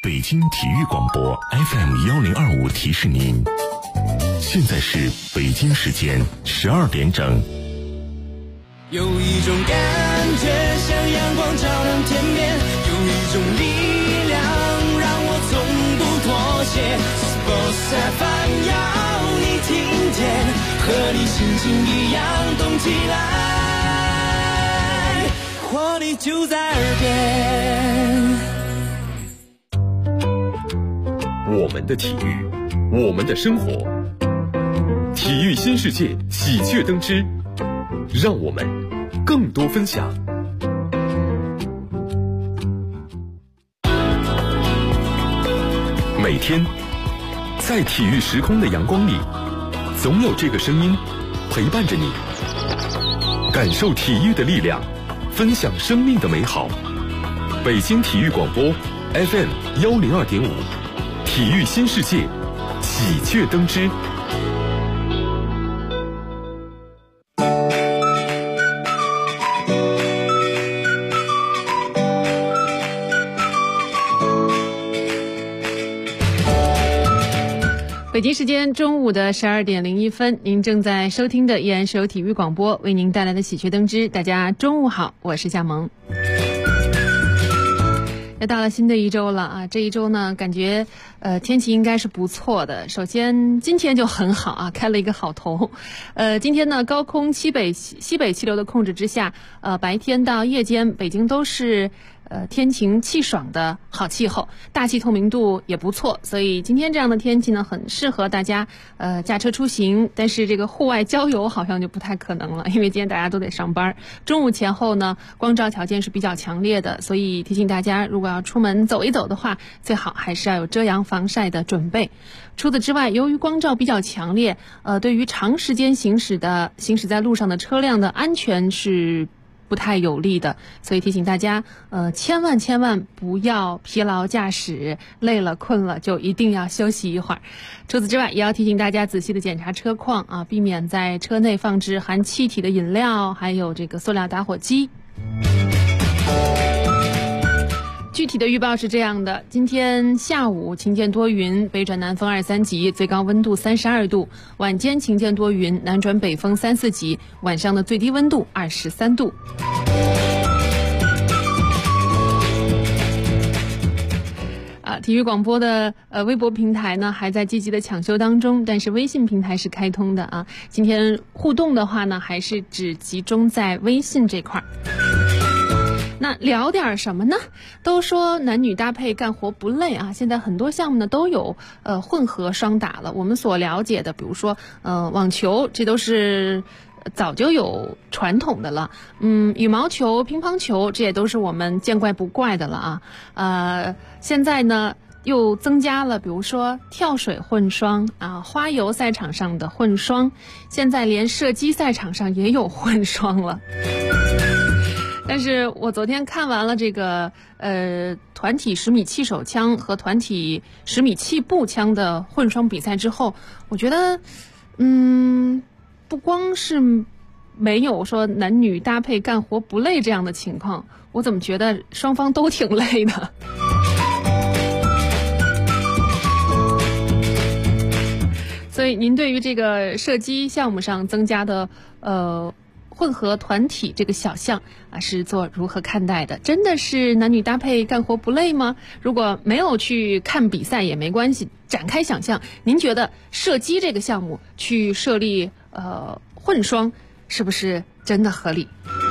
北京体育广播 FM1025提示您，现在是北京时间12点整。 有一种感觉像阳光照亮天边，有一种力量让我从不妥协。Sports FM 要你听见，和你心情一样动起来，活力就在耳边。 我们的体育，我们的生活，体育新世界喜鹊登枝，让我们更多分享。每天在体育时空的阳光里，总有这个声音陪伴着你，感受体育的力量，分享生命的美好。北京体育广播 FM102.5，体育新世界喜鹊登枝。 北京时间中午的12点01分，您正在收听的依然是由体育广播为您带来的喜鹊登枝。大家中午好，我是夏萌。又到了新的一周了啊！这一周呢，感觉天气应该是不错的。首先今天就很好啊，开了一个好头。今天呢，高空西北气流的控制之下，白天到夜间北京都是天晴气爽的好气候，大气透明度也不错，所以今天这样的天气呢，很适合大家驾车出行。但是这个户外郊游好像就不太可能了，因为今天大家都得上班。中午前后呢，光照条件是比较强烈的，所以提醒大家，如果要出门走一走的话，最好还是要有遮阳防晒的准备。除此之外，由于光照比较强烈，对于长时间行驶在路上的车辆的安全是不太有利的，所以提醒大家，千万不要疲劳驾驶，累了困了就一定要休息一会儿。除此之外，也要提醒大家仔细的检查车况啊，避免在车内放置含气体的饮料，还有这个塑料打火机。具体的预报是这样的：今天下午晴间多云，北转南风2、3级，最高温度32度；晚间晴间多云，南转北风3、4级，晚上的最低温度23度。体育广播的微博平台呢还在积极的抢修当中，但是微信平台是开通的啊。今天互动的话呢，还是只集中在微信这块儿。那聊点什么呢？都说男女搭配干活不累啊，现在很多项目呢都有混合双打了。我们所了解的，比如说网球，这都是早就有传统的了。羽毛球、乒乓球，这也都是我们见怪不怪的了啊。现在呢又增加了，比如说跳水混双啊，花游赛场上的混双，现在连射击赛场上也有混双了。但是我昨天看完了这个团体10米气手枪和团体10米气步枪的混双比赛之后，我觉得不光是没有说男女搭配干活不累这样的情况，我怎么觉得双方都挺累的。所以您对于这个射击项目上增加的混合团体这个小项啊，是做如何看待的？真的是男女搭配干活不累吗？如果没有去看比赛也没关系，展开想象，您觉得射击这个项目去设立混双是不是真的合理？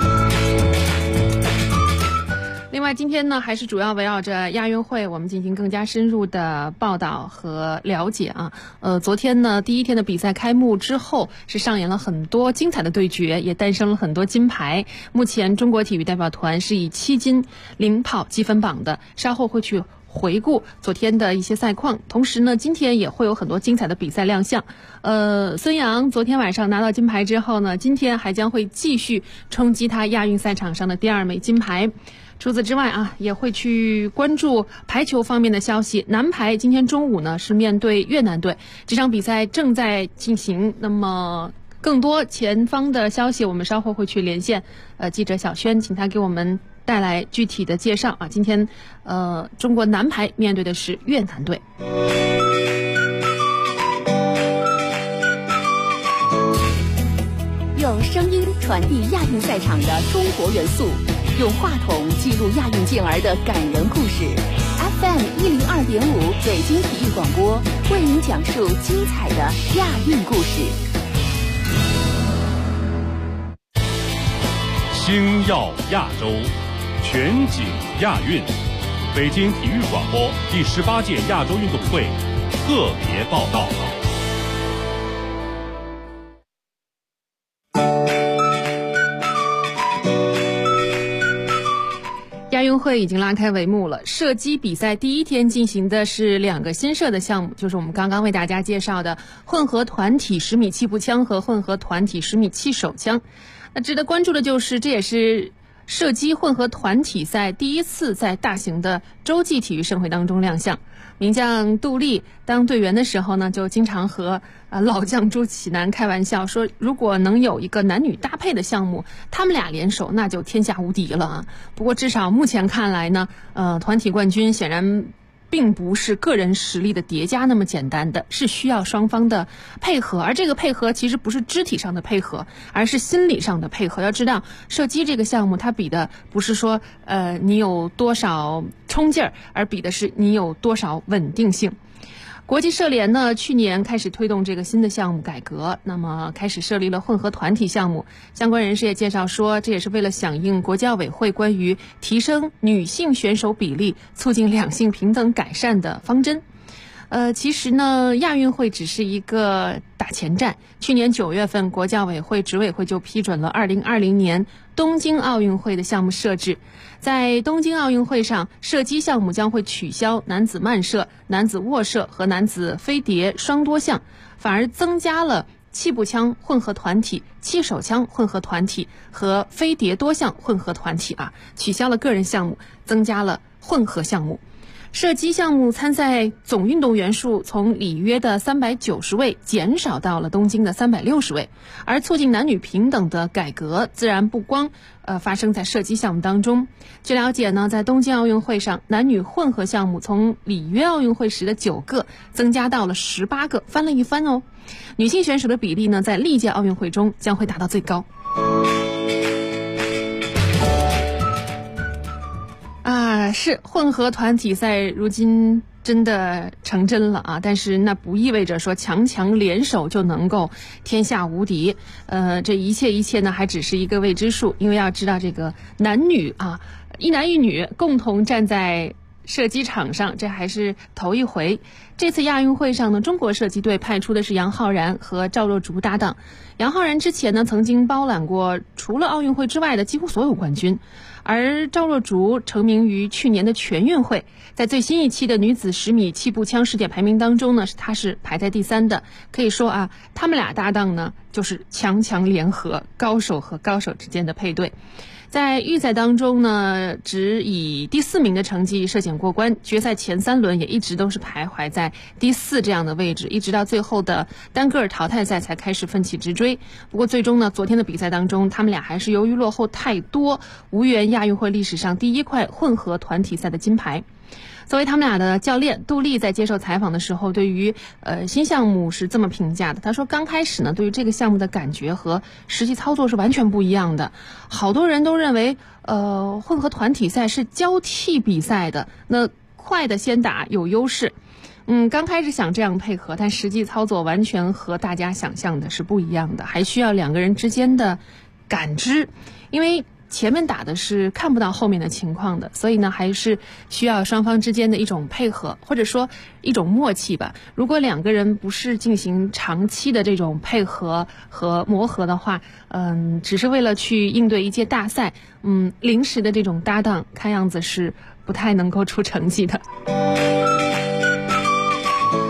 另外今天呢，还是主要围绕着亚运会我们进行更加深入的报道和了解啊。昨天呢，第一天的比赛开幕之后，是上演了很多精彩的对决，也诞生了很多金牌。目前中国体育代表团是以7金领跑积分榜的，稍后会去回顾昨天的一些赛况，同时呢，今天也会有很多精彩的比赛亮相。孙杨昨天晚上拿到金牌之后呢，今天还将会继续冲击他亚运赛场上的第2枚金牌。除此之外啊，也会去关注排球方面的消息。男排今天中午呢是面对越南队，这场比赛正在进行。那么更多前方的消息，我们稍后会去连线记者小轩，请他给我们带来具体的介绍啊。今天中国男排面对的是越南队。 用声音传递亚运赛场的中国元素，用话筒记录亚运健儿的感人故事。FM 102.5北京体育广播为您讲述精彩的亚运故事。 星耀亚洲，全景亚运。北京体育广播第18届亚洲运动会特别报道。 亚运会已经拉开帷幕了，射击比赛第一天进行的是2个新设的项目，就是我们刚刚为大家介绍的混合团体10米气步枪和混合团体10米气手枪。那值得关注的就是，这也是射击混合团体赛第一次在大型的洲际体育盛会当中亮相。名将杜丽当队员的时候呢，就经常和老将朱启南开玩笑说，如果能有一个男女搭配的项目，他们俩联手那就天下无敌了啊。不过至少目前看来呢，团体冠军显然并不是个人实力的叠加那么简单的，是需要双方的配合，而这个配合其实不是肢体上的配合，而是心理上的配合。要知道，射击这个项目它比的不是说你有多少冲劲儿，而比的是你有多少稳定性。国际射联呢，去年开始推动这个新的项目改革，那么开始设立了混合团体项目。相关人士也介绍说，这也是为了响应国际奥委会关于提升女性选手比例、促进两性平等改善的方针。其实呢，亚运会只是一个打前站。去年9月份，国际奥委会执委会就批准了2020年东京奥运会的项目设置。在东京奥运会上，射击项目将会取消男子慢射、男子卧射和男子飞碟双多项，反而增加了气步枪混合团体、气手枪混合团体和飞碟多项混合团体啊，取消了个人项目，增加了混合项目。射击项目参赛总运动员数从里约的390位减少到了东京的360位，而促进男女平等的改革自然不光发生在射击项目当中。据了解呢，在东京奥运会上，男女混合项目从里约奥运会时的9个增加到了18个，翻了一番哦。女性选手的比例呢，在历届奥运会中将会达到最高。是混合团体赛如今真的成真了啊，但是那不意味着说强联手就能够天下无敌。这一切呢，还只是一个未知数，因为要知道这个男女啊，一男一女共同站在射击场上，这还是头一回。这次亚运会上呢，中国射击队派出的是杨浩然和赵若竹搭档。杨浩然之前呢，曾经包揽过除了奥运会之外的几乎所有冠军，而赵若竹成名于去年的全运会，在最新一期的女子10米气步枪世界排名当中呢，她是排在第3的。可以说啊，他们俩搭档呢，就是强联合，高手和高手之间的配对。在预赛当中呢，只以第4名的成绩涉险过关，决赛前3轮也一直都是徘徊在第4这样的位置，一直到最后的单个淘汰赛才开始奋起直追。不过最终呢，昨天的比赛当中，他们俩还是由于落后太多，无缘亚运会历史上第1块混合团体赛的金牌。作为他们俩的教练，杜丽在接受采访的时候，对于新项目是这么评价的。他说，刚开始呢，对于这个项目的感觉和实际操作是完全不一样的。好多人都认为，混合团体赛是交替比赛的，那快的先打有优势。刚开始想这样配合，但实际操作完全和大家想象的是不一样的，还需要2个人之间的感知，因为前面打的是看不到后面的情况的，所以呢，还是需要双方之间的一种配合，或者说一种默契吧。如果2个人不是进行长期的这种配合和磨合的话，只是为了去应对一届大赛，临时的这种搭档，看样子是不太能够出成绩的。而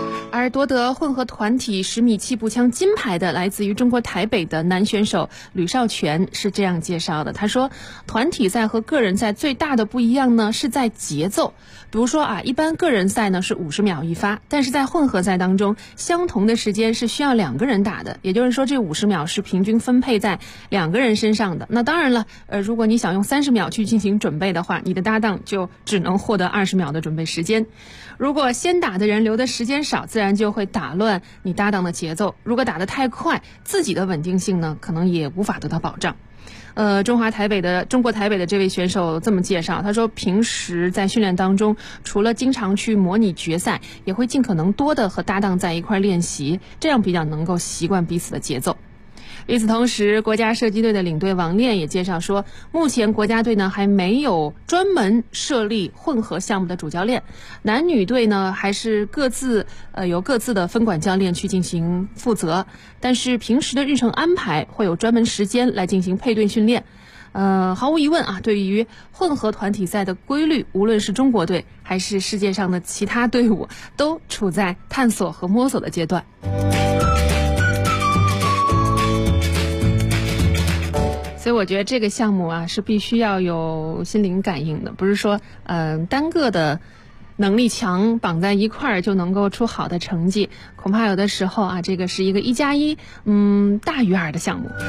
而夺得混合团体10米气步枪金牌的来自于中国台北的男选手吕少全是这样介绍的，他说团体赛和个人赛最大的不一样呢是在节奏，比如说一般个人赛呢是50秒一发，但是在混合赛当中相同的时间是需要2个人打的，也就是说这50秒是平均分配在2个人身上的。那当然了如果你想用30秒去进行准备的话，你的搭档就只能获得20秒的准备时间。如果先打的人留的时间少，自然就会打乱你搭档的节奏，如果打得太快，自己的稳定性呢可能也无法得到保障。中国台北的这位选手这么介绍，他说平时在训练当中除了经常去模拟决赛，也会尽可能多的和搭档在一块练习，这样比较能够习惯彼此的节奏。与此同时，国家射击队的领队王练也介绍说，目前国家队呢还没有专门设立混合项目的主教练，男女队呢还是各自由各自的分管教练去进行负责，但是平时的日程安排会有专门时间来进行配对训练。毫无疑问对于混合团体赛的规律，无论是中国队还是世界上的其他队伍，都处在探索和摸索的阶段。所以我觉得这个项目是必须要有心灵感应的，不是说单个的能力强绑在一块儿就能够出好的成绩，恐怕有的时候这个是一个1+1大于2的项目。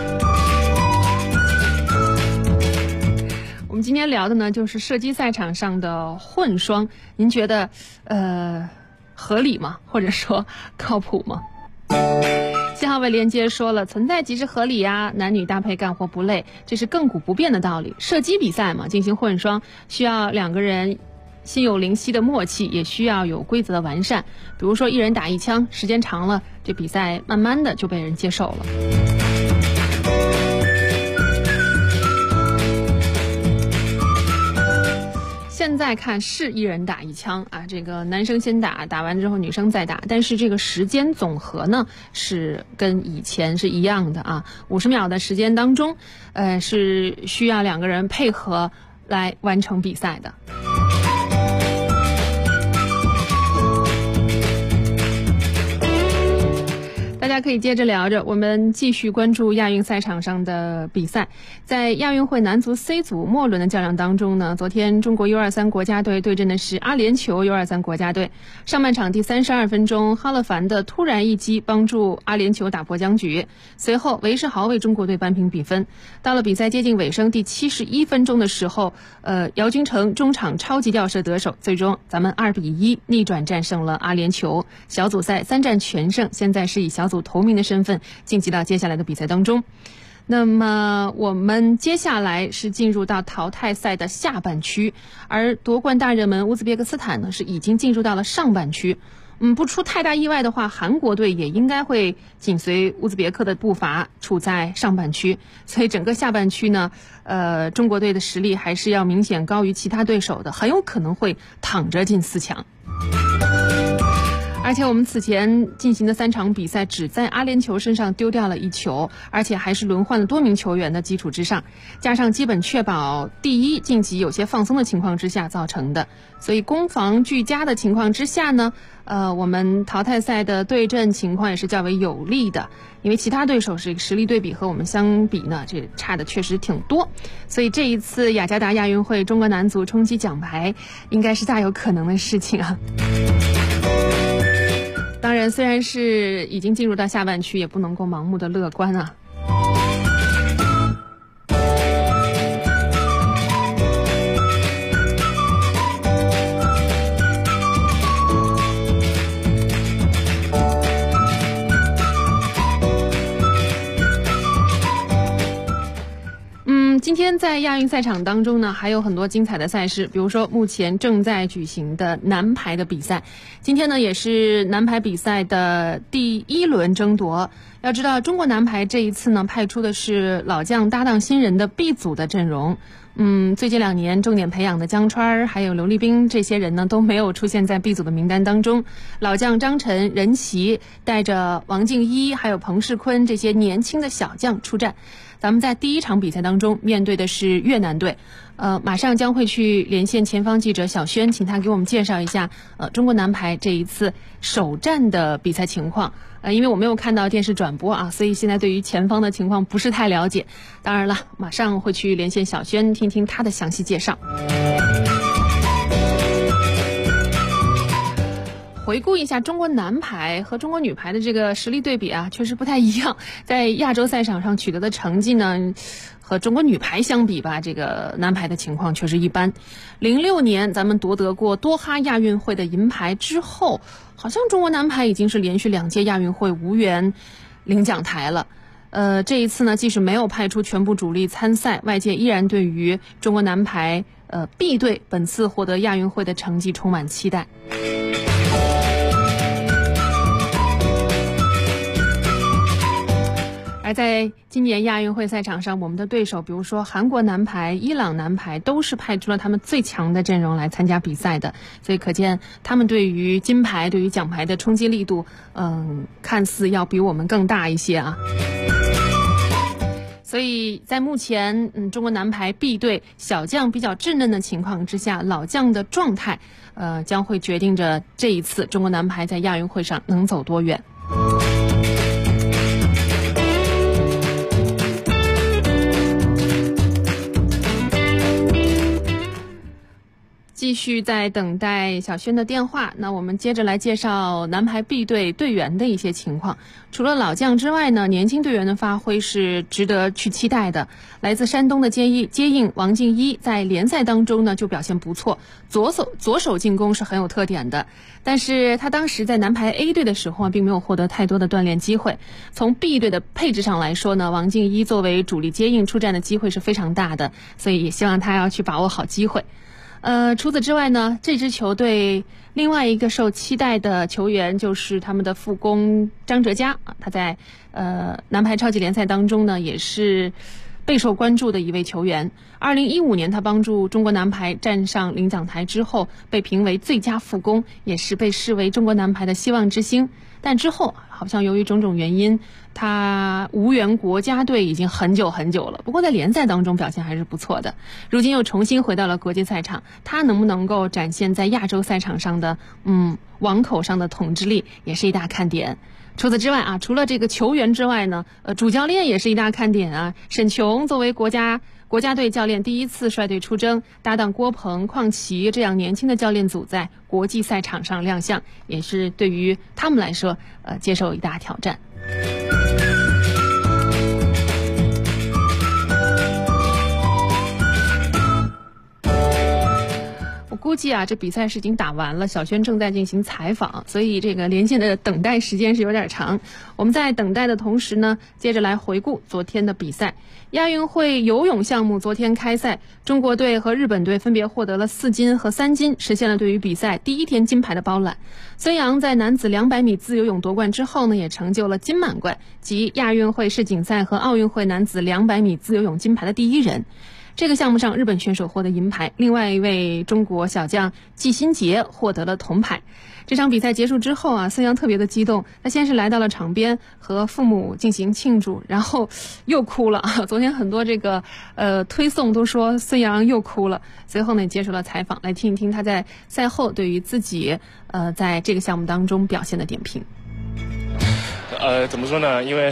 我们今天聊的呢就是射击赛场上的混双，您觉得合理吗？或者说靠谱吗？信号位连接说了，存在即是合理男女搭配干活不累，这是亘古不变的道理。射击比赛嘛，进行混双需要2个人心有灵犀的默契，也需要有规则的完善。比如说一人打1枪，时间长了，这比赛慢慢的就被人接受了。现在看是一人打1枪这个男生先打完之后女生再打，但是这个时间总和呢是跟以前是一样的50秒的时间当中是需要2个人配合来完成比赛的。大家可以接着聊着，我们继续关注亚运赛场上的比赛。在亚运会男足 C 组末轮的较量当中呢，昨天中国 U23 国家队对阵的是阿联酋 U23 国家队。上半场第32分钟，哈勒凡的突然一击帮助阿联酋打破僵局，随后韦世豪为中国队扳平比分。到了比赛接近尾声第71分钟的时候，姚军成中场超级吊射得手，最终咱们2-1逆转战胜了阿联酋，小组赛3战全胜，现在是以小组头名的身份晋级到接下来的比赛当中。那么我们接下来是进入到淘汰赛的下半区，而夺冠大热门乌兹别克斯坦呢是已经进入到了上半区。不出太大意外的话，韩国队也应该会紧随乌兹别克的步伐处在上半区，所以整个下半区呢中国队的实力还是要明显高于其他对手的，很有可能会躺着进4强。而且我们此前进行的3场比赛只在阿联酋身上丢掉了1球，而且还是轮换了多名球员的基础之上，加上基本确保第一晋级有些放松的情况之下造成的。所以攻防俱佳的情况之下呢我们淘汰赛的对阵情况也是较为有利的，因为其他对手是实力对比和我们相比呢这差的确实挺多，所以这一次雅加达亚运会中国男足冲击奖牌应该是大有可能的事情当然虽然是已经进入到下半区，也不能够盲目的乐观今天在亚运赛场当中呢，还有很多精彩的赛事，比如说目前正在举行的男排的比赛。今天呢，也是男排比赛的第1轮争夺。要知道，中国男排这一次呢，派出的是老将搭档新人的 B 组的阵容。最近2年重点培养的江川还有刘立斌这些人呢都没有出现在 B 组的名单当中，老将张晨、任琦带着王敬一还有彭世坤这些年轻的小将出战。 咱们在第一场比赛当中面对的是越南队。马上将会去连线前方记者小轩，请他给我们介绍一下中国男排这一次首战的比赛情况。因为我没有看到电视转播啊，所以现在对于前方的情况不是太了解。当然了，马上会去连线小轩，听听他的详细介绍。回顾一下中国男排和中国女排的这个实力对比啊，确实不太一样。在亚洲赛场上取得的成绩呢，和中国女排相比吧，这个男排的情况确实一般。06年咱们夺得过多哈亚运会的银牌之后，好像中国男排已经是连续2届亚运会无缘领奖台了。这一次呢，即使没有派出全部主力参赛，外界依然对于中国男排B 队本次获得亚运会的成绩充满期待。而在今年亚运会赛场上，我们的对手比如说韩国男排、伊朗男排都是派出了他们最强的阵容来参加比赛的，所以可见他们对于金牌、对于奖牌的冲击力度看似要比我们更大一些啊。所以在目前中国男排 B 队小将比较稚嫩的情况之下，老将的状态将会决定着这一次中国男排在亚运会上能走多远。继续在等待小轩的电话，那我们接着来介绍男排 B 队队员的一些情况。除了老将之外呢，年轻队员的发挥是值得去期待的。来自山东的接应王静一在联赛当中呢就表现不错，左手进攻是很有特点的。但是他当时在男排 A 队的时候并没有获得太多的锻炼机会。从 B 队的配置上来说呢，王静一作为主力接应出战的机会是非常大的，所以也希望他要去把握好机会。除此之外呢，这支球队另外一个受期待的球员就是他们的副攻张哲嘉，他在男排超级联赛当中呢也是备受关注的一位球员。2015年他帮助中国男排站上领奖台之后，被评为最佳副攻，也是被视为中国男排的希望之星。但之后好像由于种种原因，他无缘国家队已经很久了。不过在联赛当中表现还是不错的，如今又重新回到了国际赛场，他能不能够展现在亚洲赛场上的网口上的统治力，也是一大看点。除此之外啊，除了这个球员之外呢，主教练也是一大看点啊。沈琼作为国家队教练第一次率队出征，搭档郭鹏、邝琦这样年轻的教练组在国际赛场上亮相，也是对于他们来说接受一大挑战。我估计啊，这比赛是已经打完了，小轩正在进行采访，所以这个连线的等待时间是有点长。我们在等待的同时呢，接着来回顾昨天的比赛。亚运会游泳项目昨天开赛，中国队和日本队分别获得了4金和3金，实现了对于比赛第一天金牌的包揽。孙杨在男子200米自由泳夺冠之后呢，也成就了金满贯，即亚运会世锦赛和奥运会男子200米自由泳金牌的第一人。这个项目上，日本选手获得银牌，另外一位中国小将季新杰获得了铜牌。这场比赛结束之后啊，孙杨特别的激动，他先是来到了场边和父母进行庆祝，然后又哭了。昨天很多这个推送都说孙杨又哭了。随后呢，接受了采访，来听一听他在赛后对于自己在这个项目当中表现的点评。 怎么说呢？因为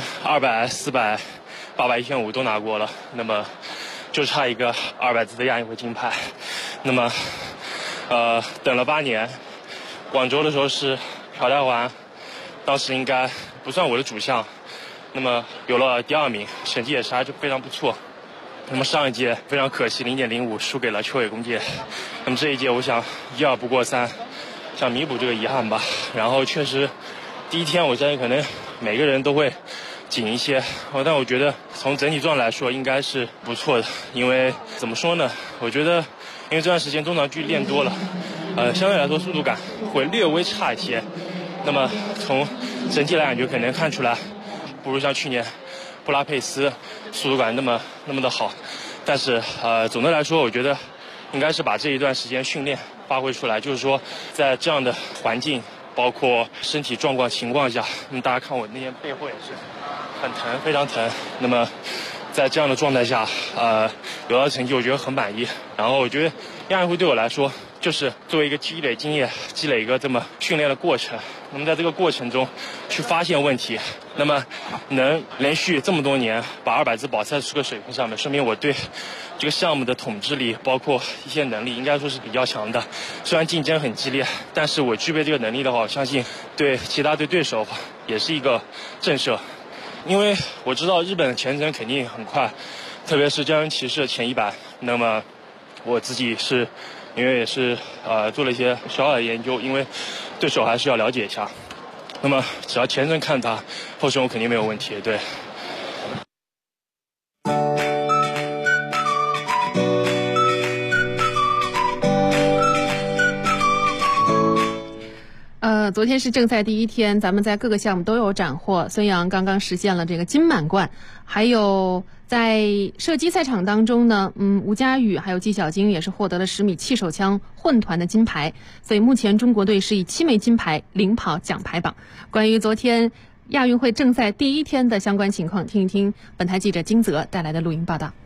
200、400、800、1500都拿过了，那么就差一个200字的亚运会金牌。那么等了8年，广州的时候是挑带环，当时应该不算我的主项，那么有了第2名，成绩也是还是非常不错。那么上一届非常可惜 0.05 输给了秋野公介，那么这一届我想1、2不过3，想弥补这个遗憾吧。然后确实第一天我相信可能每个人都会紧一些，但我觉得从整体状态来说应该是不错的。因为怎么说呢，我觉得因为这段时间中长距练多了，相对来说速度感会略微差一些。那么从整体来讲就可能看出来不如像去年布拉佩斯速度感那么的好。但是总的来说我觉得应该是把这一段时间训练发挥出来，就是说在这样的环境包括身体状况情况下，那么大家看我那天背后也是很疼，非常疼。那么在这样的状态下，有到成绩，我觉得很满意。然后我觉得亚运会对我来说，就是作为一个积累经验、积累一个这么训练的过程。那么在这个过程中去发现问题，那么能连续这么多年把200字保持在这个水平上面，说明我对这个项目的统治力，包括一些能力，应该说是比较强的。虽然竞争很激烈，但是我具备这个能力的话，我相信对其他对手也是一个震慑。因为我知道日本的前程肯定很快，特别是江原骑士前100。那么我自己是因为也是做了一些小小的研究，因为对手还是要了解一下。那么只要前程看他，后程我肯定没有问题。对。 昨天是正赛第1天，咱们在各个项目都有斩获。孙杨刚刚实现了这个金满贯，还有在射击赛场当中呢，吴佳宇还有纪晓晶也是获得了10米气手枪混团的金牌，所以目前中国队是以7枚金牌领跑奖牌榜。关于昨天亚运会正赛第1天的相关情况，听一听本台记者金泽带来的录音报道。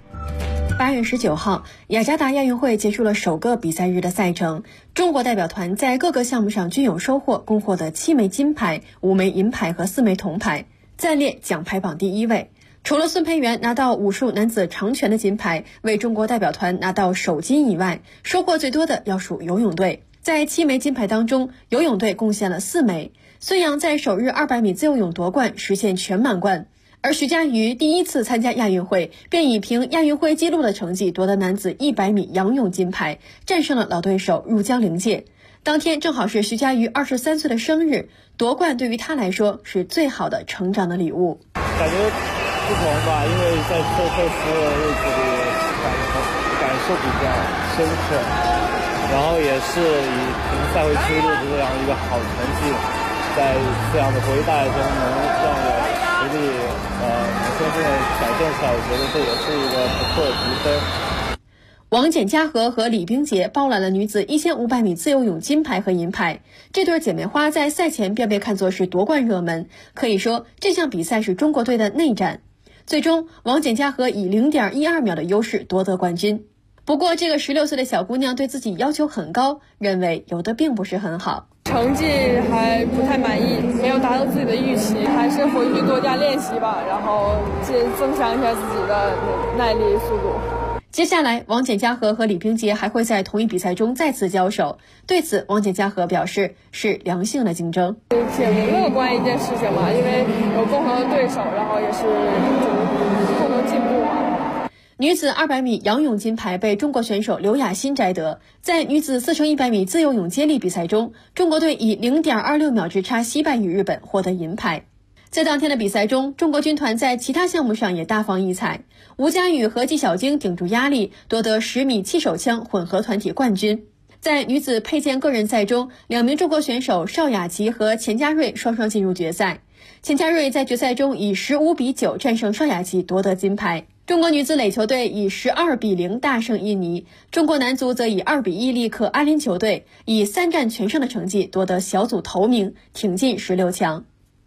8月19号，雅加达亚运会结束了首个比赛日的赛程，中国代表团在各个项目上均有收获，共获得7枚金牌、5枚银牌和4枚铜牌，暂列奖牌榜第1位。除了孙培元拿到武术男子长拳的金牌，为中国代表团拿到首金以外，收获最多的要数游泳队。在7枚金牌当中，游泳队贡献了4枚。孙杨在首日200米自由泳夺冠，实现全满贯。而徐嘉余第1次参加亚运会，便以凭亚运会纪录的成绩夺得男子100米仰泳金牌，战胜了老对手入江陵介。当天正好是徐嘉余23岁的生日，夺冠对于他来说是最好的成长的礼物。 感觉不同吧，因为在最后所有日子里感受比较深刻，然后也是以凭赛会纪录的这样一个好成绩，在这样的回带中能让我实力充分的表现出来，我觉得这也是一个不错的积分。 王简嘉禾和李冰洁包揽了女子1500米自由泳金牌和银牌，这对姐妹花在赛前便被看作是夺冠热门，可以说这项比赛是中国队的内战。最终，王简嘉禾以 0.12 秒的优势夺得冠军。不过，这个16岁的小姑娘对自己要求很高，认为游得并不是很好， 成绩还不太满意，没有达到自己的预期，还是回去多加练习吧，然后增强一下自己的耐力速度。 接下来，王简嘉禾和李冰洁还会在同一比赛中再次交手。对此，王简嘉禾表示是良性的竞争， 挺乐观一件事情嘛，因为有共同的对手，然后也是共同进步嘛。 女子200米仰泳金牌被中国选手刘雅欣摘得。在女子4×100米自由泳接力比赛中，中国队以 0.26 秒之差惜败于日本，获得银牌。在当天的比赛中，中国军团在其他项目上也大放异彩。吴佳宇和纪晓晶顶住压力，夺得10米气手枪混合团体冠军。在女子佩剑个人赛中，2名中国选手邵雅琪和钱嘉瑞双双进入决赛。钱嘉瑞在决赛中以15-9战胜邵雅琪，夺得金牌。中国女子垒球队以12-0大胜印尼，中国男足则以2-1力克阿联酋队，以3战全胜的成绩夺得小组头名，挺进16强。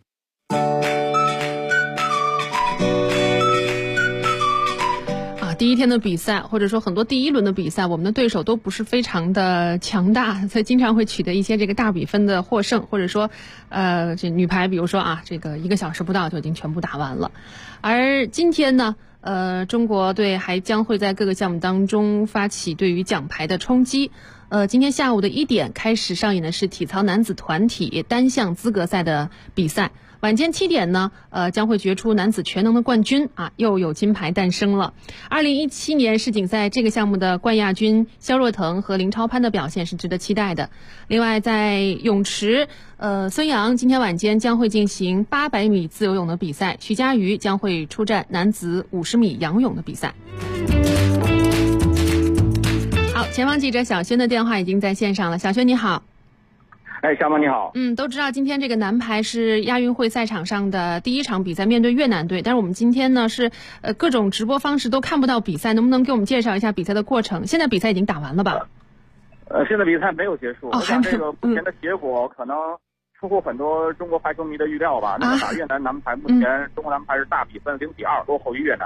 第1天的比赛，或者说很多第1轮的比赛，我们的对手都不是非常的强大，所以经常会取得一些这个大比分的获胜，或者说这女排比如说这个1个小时不到就已经全部打完了。而今天呢中国队还将会在各个项目当中发起对于奖牌的冲击。今天下午的1点开始上演的是体操男子团体单项资格赛的比赛，晚间7点呢将会决出男子全能的冠军又有金牌诞生了。2017年世锦赛这个项目的冠亚军肖若腾和林超攀的表现是值得期待的。另外在泳池孙杨今天晚间将会进行800米自由泳的比赛，徐嘉余将会出战男子50米仰泳的比赛。好，前方记者小轩的电话已经在线上了。小轩你好。 小马你好。 都知道今天这个男排是亚运会赛场上的第1场比赛，面对越南队。但是我们今天呢是各种直播方式都看不到比赛，能不能给我们介绍一下比赛的过程？现在比赛已经打完了吧？ 现在比赛没有结束。我想这个目前的结果可能出乎很多中国排球迷的预料吧。那么打越南男排，目前中国男排是大比分0-2落后于越南。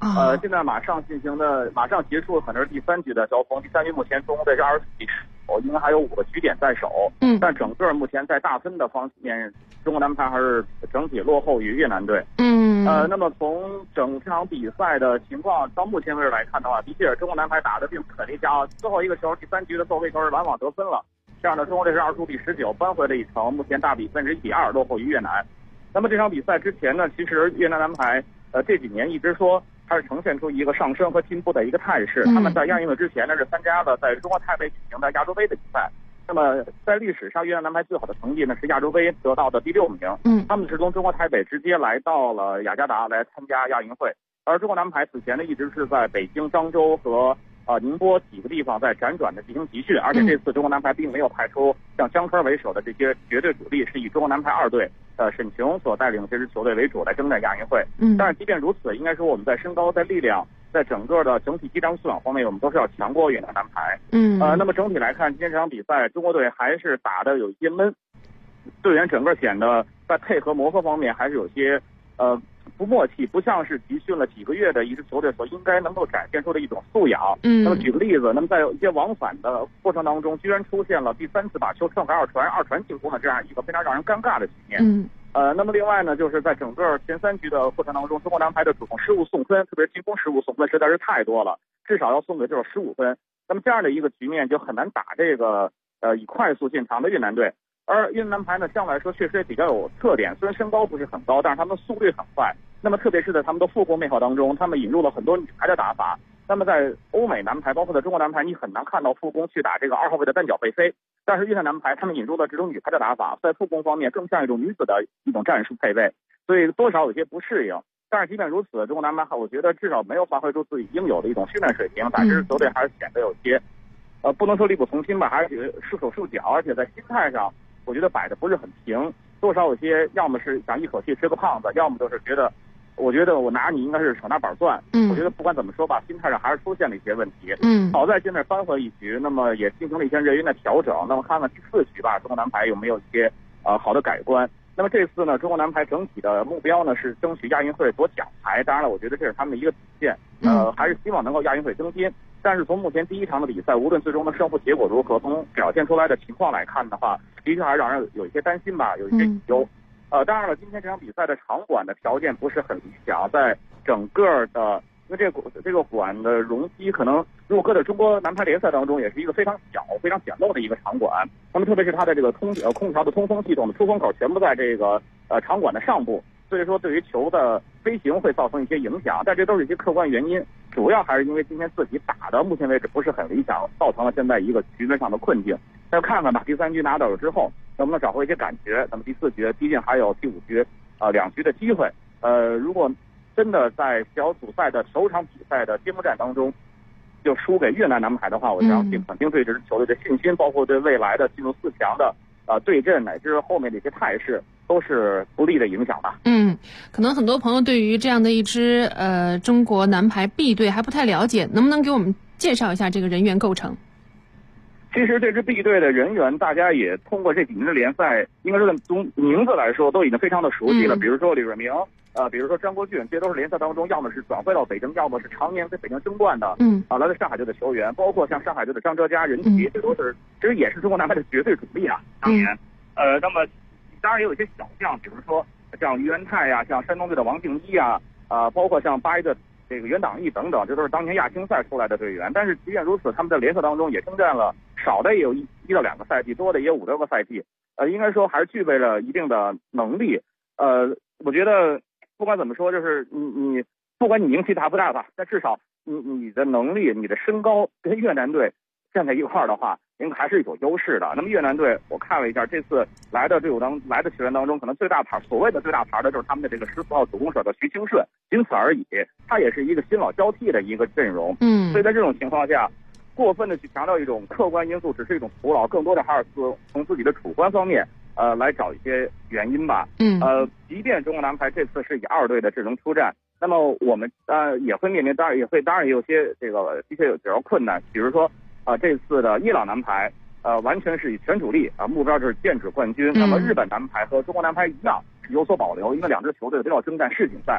现在马上结束，可能是第3局的交锋。第3局目前中国队是20比19，应该还有5个局点在手。但整个目前在大分的方面，中国男排还是整体落后于越南队。那么从整场比赛的情况到目前为止来看的话，的确中国男排打得并不很理想。最后一个球，第3局的最后一球是拦网得分了，这样的中国队是25比19扳回了一城，目前大比分是1比2落后于越南。那么这场比赛之前呢，其实越南男排这几年一直说它是呈现出一个上升和进步的一个态势。他们在亚运会之前呢是参加了在中国台北举行的亚洲杯的比赛。那么在历史上，越南男排最好的成绩呢是亚洲杯得到的第6名。他们是从中国台北直接来到了雅加达来参加亚运会，而中国男排此前呢一直是在北京、漳州和宁波几个地方在辗转的进行集训，而且这次中国男排并没有派出像姜科为首的这些绝对主力，是以中国男排2队沈琼所带领这支球队为主来征战亚运会。但是即便如此，应该说我们在身高、在力量、在整个的整体技战术素养方面，我们都是要强过越南男排。那么整体来看，今天这场比赛中国队还是打得有一些闷，队员整个显得在配合磨合方面还是有些不默契，不像是集训了几个月的一支球队所应该能够展现出的一种素养。那么举个例子，那么在一些往返的过程当中，居然出现了第3次把球传给二传进攻的这样一个非常让人尴尬的局面。那么另外呢，就是在整个前3局的过程当中，中国男排的主动失误送分，特别是进攻失误送分实在是太多了，至少要送给就是15分。那么这样的一个局面就很难打这个以快速见长的越南队。而越南男排呢，相对来说确实也比较有特点，虽然身高不是很高，但是他们的速率很快。那么特别是在他们的复工配合当中，他们引入了很多女排的打法。那么在欧美男排，包括在中国男排，你很难看到复工去打这个2号位的单脚背飞。但是越南男排他们引入的这种女排的打法，在复工方面更像一种女子的一种战术配备，所以多少有些不适应。但是即便如此，中国男排我觉得至少没有发挥出自己应有的一种训练水平，打这支球队还是显得有些不能说力不从心吧，还是束手束脚，而且在心态上我觉得摆的不是很平，多少有些要么是想一口气吃个胖子，要么就是觉得我拿你应该是手拿板钻。我觉得不管怎么说吧，心态上还是出现了一些问题。好在现在扳回一局，那么也进行了一些人员的调整。那么看看第4局吧，中国男排有没有一些好的改观。那么这次呢，中国男排整体的目标呢是争取亚运会夺奖牌，当然了，我觉得这是他们的一个底线。还是希望能够亚运会登金。但是从目前第1场的比赛，无论最终的胜负结果如何，从表现出来的情况来看的话，的确还是让人有一些担心吧，有一些疑忧。当然了，今天这场比赛的场馆的条件不是很理想，在整个的因为这个馆的容积可能如果搁在中国男排联赛当中，也是一个非常小、非常简陋的一个场馆。那么特别是它的这个空调的通风系统的出风口全部在这个场馆的上部，所以说对于球的飞行会造成一些影响。但这都是一些客观原因，主要还是因为今天自己打的目前为止不是很理想，造成了现在一个局面上的困境。那看看吧，第3局拿到了之后，能不能找回一些感觉？那么第4局毕竟还有第5局2局的机会。如果真的在小组赛的首场比赛的揭幕战当中就输给越南男排的话，我相信肯定对这支球队的信心，包括对未来的进入4强的对阵乃至后面的一些态势都是不利的影响吧。 可能很多朋友对于这样的一支中国男排 B 队还不太了解，能不能给我们介绍一下这个人员构成？ 其实这支 B 队的人员，大家也通过这几年的联赛，应该说从名字来说都已经非常的熟悉了。比如说李瑞明，比如说张国俊，这些都是联赛当中要么是转会到北京，要么是常年在北京争冠的，来自上海队的球员，包括像上海队的张哲嘉、任琦，这都是其实也是中国男排的绝对主力啊。当年，那么当然也有一些小将，比如说像于元泰呀，像山东队的王敬一啊，包括像巴西的这个袁党毅等等，这都是当年亚青赛出来的队员。但是即便如此，他们在联赛当中也征战了，少的也有1到2个赛季，多的也有5、6个赛季。应该说还是具备了一定的能力。我觉得不管怎么说，就是你不管你名气大不大吧，但至少你的能力、你的身高跟越南队站在一块儿的话，应该还是有优势的。那么越南队我看了一下，这次来的球员当中，可能最大牌，所谓的最大牌的就是他们的这个14号主攻手的徐清顺，仅此而已。他也是一个新老交替的一个阵容。所以在这种情况下，过分的去强调一种客观因素只是一种徒劳，更多的还是从自己的主观方面来找一些原因吧。即便中国男排这次是以2队的阵容出战，那么我们也会面临，当然也有些这个的确有比较困难，比如说这次的伊朗男排完全是以全主力目标就是剑指冠军。那么日本男排和中国男排一样是有所保留，因为2支球队都要征战世锦赛。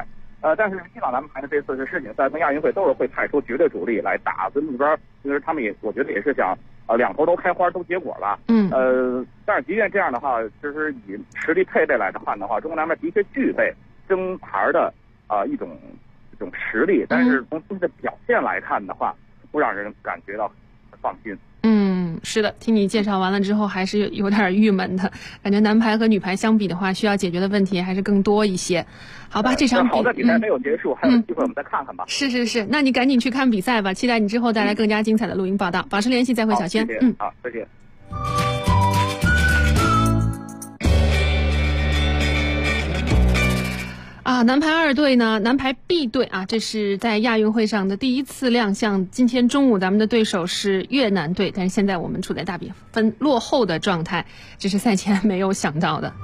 但是伊朗男排呢这次是世锦赛跟亚运会都是会派出绝对主力来打，所以目标其实他们我觉得也是想两头都开花都结果了。但是即便这样的话，就是以实力配备来看的话，中国男排的确具备争牌的一种实力，但是从自己的表现来看的话，不让人感觉到放心。 是的，听你介绍完了之后还是有点郁闷的，感觉男排和女排相比的话，需要解决的问题还是更多一些。好吧，这场好的比赛没有结束，还有机会我们再看看吧。 是，那你赶紧去看比赛吧，期待你之后带来更加精彩的录音报道。保持联系，再会，小仙。 好，再见。 男排2队呢，男排 B 队这是在亚运会上的第一次亮相。今天中午咱们的对手是越南队，但是现在我们处在大比分落后的状态，这是赛前没有想到的。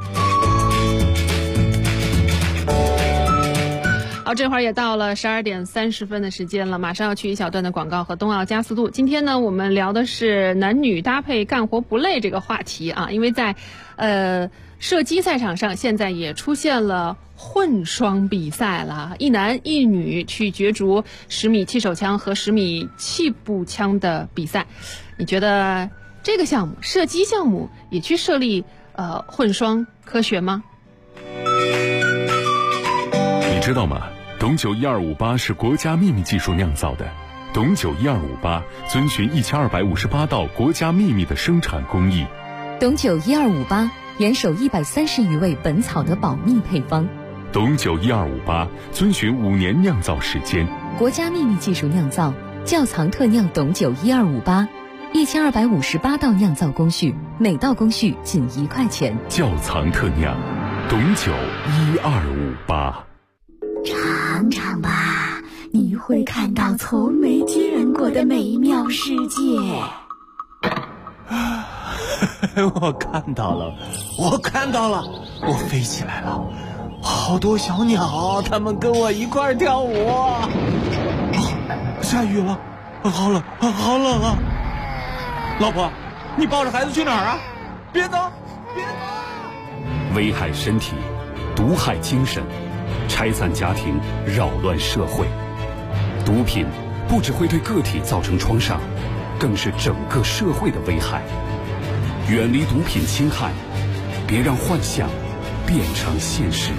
好，这会儿也到了12点30分的时间了，马上要去一小段的广告和冬奥加速度。今天呢，我们聊的是男女搭配干活不累这个话题因为在射击赛场上现在也出现了混双比赛了，一男一女去角逐10米气手枪和10米气步枪的比赛。你觉得这个项目射击项目也去设立混双科学吗？ 你知道吗？董酒1258是国家秘密技术酿造的。董酒1258遵循1258道国家秘密的生产工艺。 董酒1258严守130余味本草的保密配方。 董酒1258遵循5年酿造时间， 国家秘密技术酿造，窖藏特酿董酒1258，1258道酿造工序，每道工序仅1块钱。 窖藏特酿，董酒1258。 尝尝吧，你会看到从没见过的美妙世界。 我看到了，我飞起来了，好多小鸟，它们跟我一块跳舞。下雨了，好冷啊！老婆，你抱着孩子去哪儿啊？别走！ 危害身体，毒害精神，拆散家庭，扰乱社会。毒品不只会对个体造成创伤，更是整个社会的危害。远离毒品侵害，别让幻想变成现实。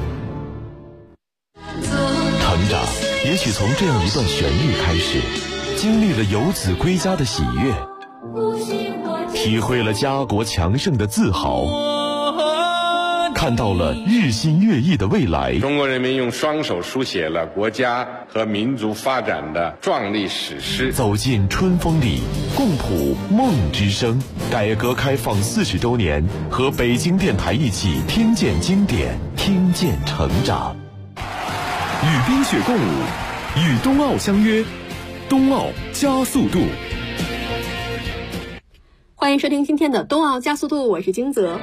成长也许从这样一段旋律开始，经历了游子归家的喜悦，体会了家国强盛的自豪，看到了日新月异的未来。 中国人民用双手书写了国家和民族发展的壮丽史诗。 走进春风里，共谱梦之声。改革开放40周年，和北京电台一起听见经典，听见成长。 与冰雪共舞，与冬奥相约，冬奥加速度。 欢迎收听今天的冬奥加速度，我是金泽。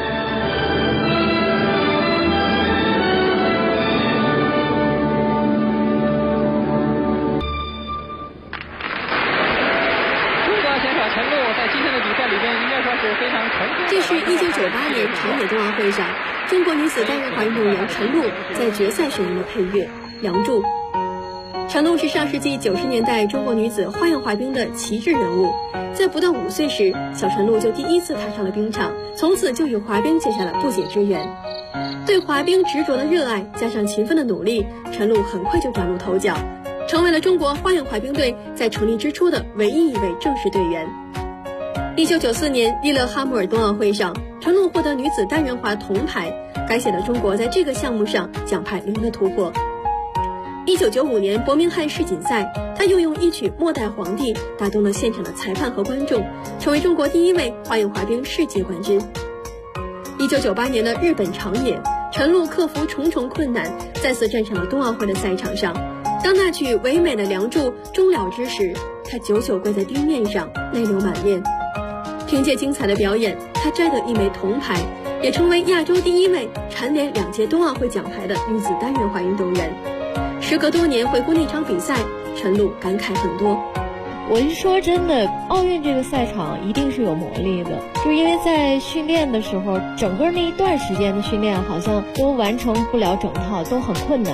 这是1998年长野冬奥会上，中国女子单人滑运动员陈露在决赛选用的配乐《梁祝》。陈露是上世纪90年代中国女子花样滑冰的旗帜人物，在不到5岁时，小陈露就第一次踏上了冰场，从此就与滑冰结下了不解之缘。对滑冰执着的热爱加上勤奋的努力，陈露很快就崭露头角，成为了中国花样滑冰队在成立之初的唯一一位正式队员。1994年利勒哈默尔冬奥会上，陈露获得女子单人滑铜牌，改写了中国在这个项目上奖牌零的突破。1995年伯明翰世锦赛，她又用一曲《末代皇帝》打动了现场的裁判和观众，成为中国第一位花样滑冰世界冠军。1998年的日本长野，陈露克服重重困难，再次站上了冬奥会的赛场上。当那曲唯美的《梁祝》终了之时，她久久跪在冰面上，泪流满面。凭借精彩的表演，她摘得1枚铜牌，也成为亚洲第一位蝉联2届冬奥会奖牌的女子单人滑运动员。时隔多年回顾那场比赛，陈露感慨很多。 我是说真的，奥运这个赛场一定是有魔力的，就因为在训练的时候，整个那一段时间的训练好像都完成不了整套，都很困难。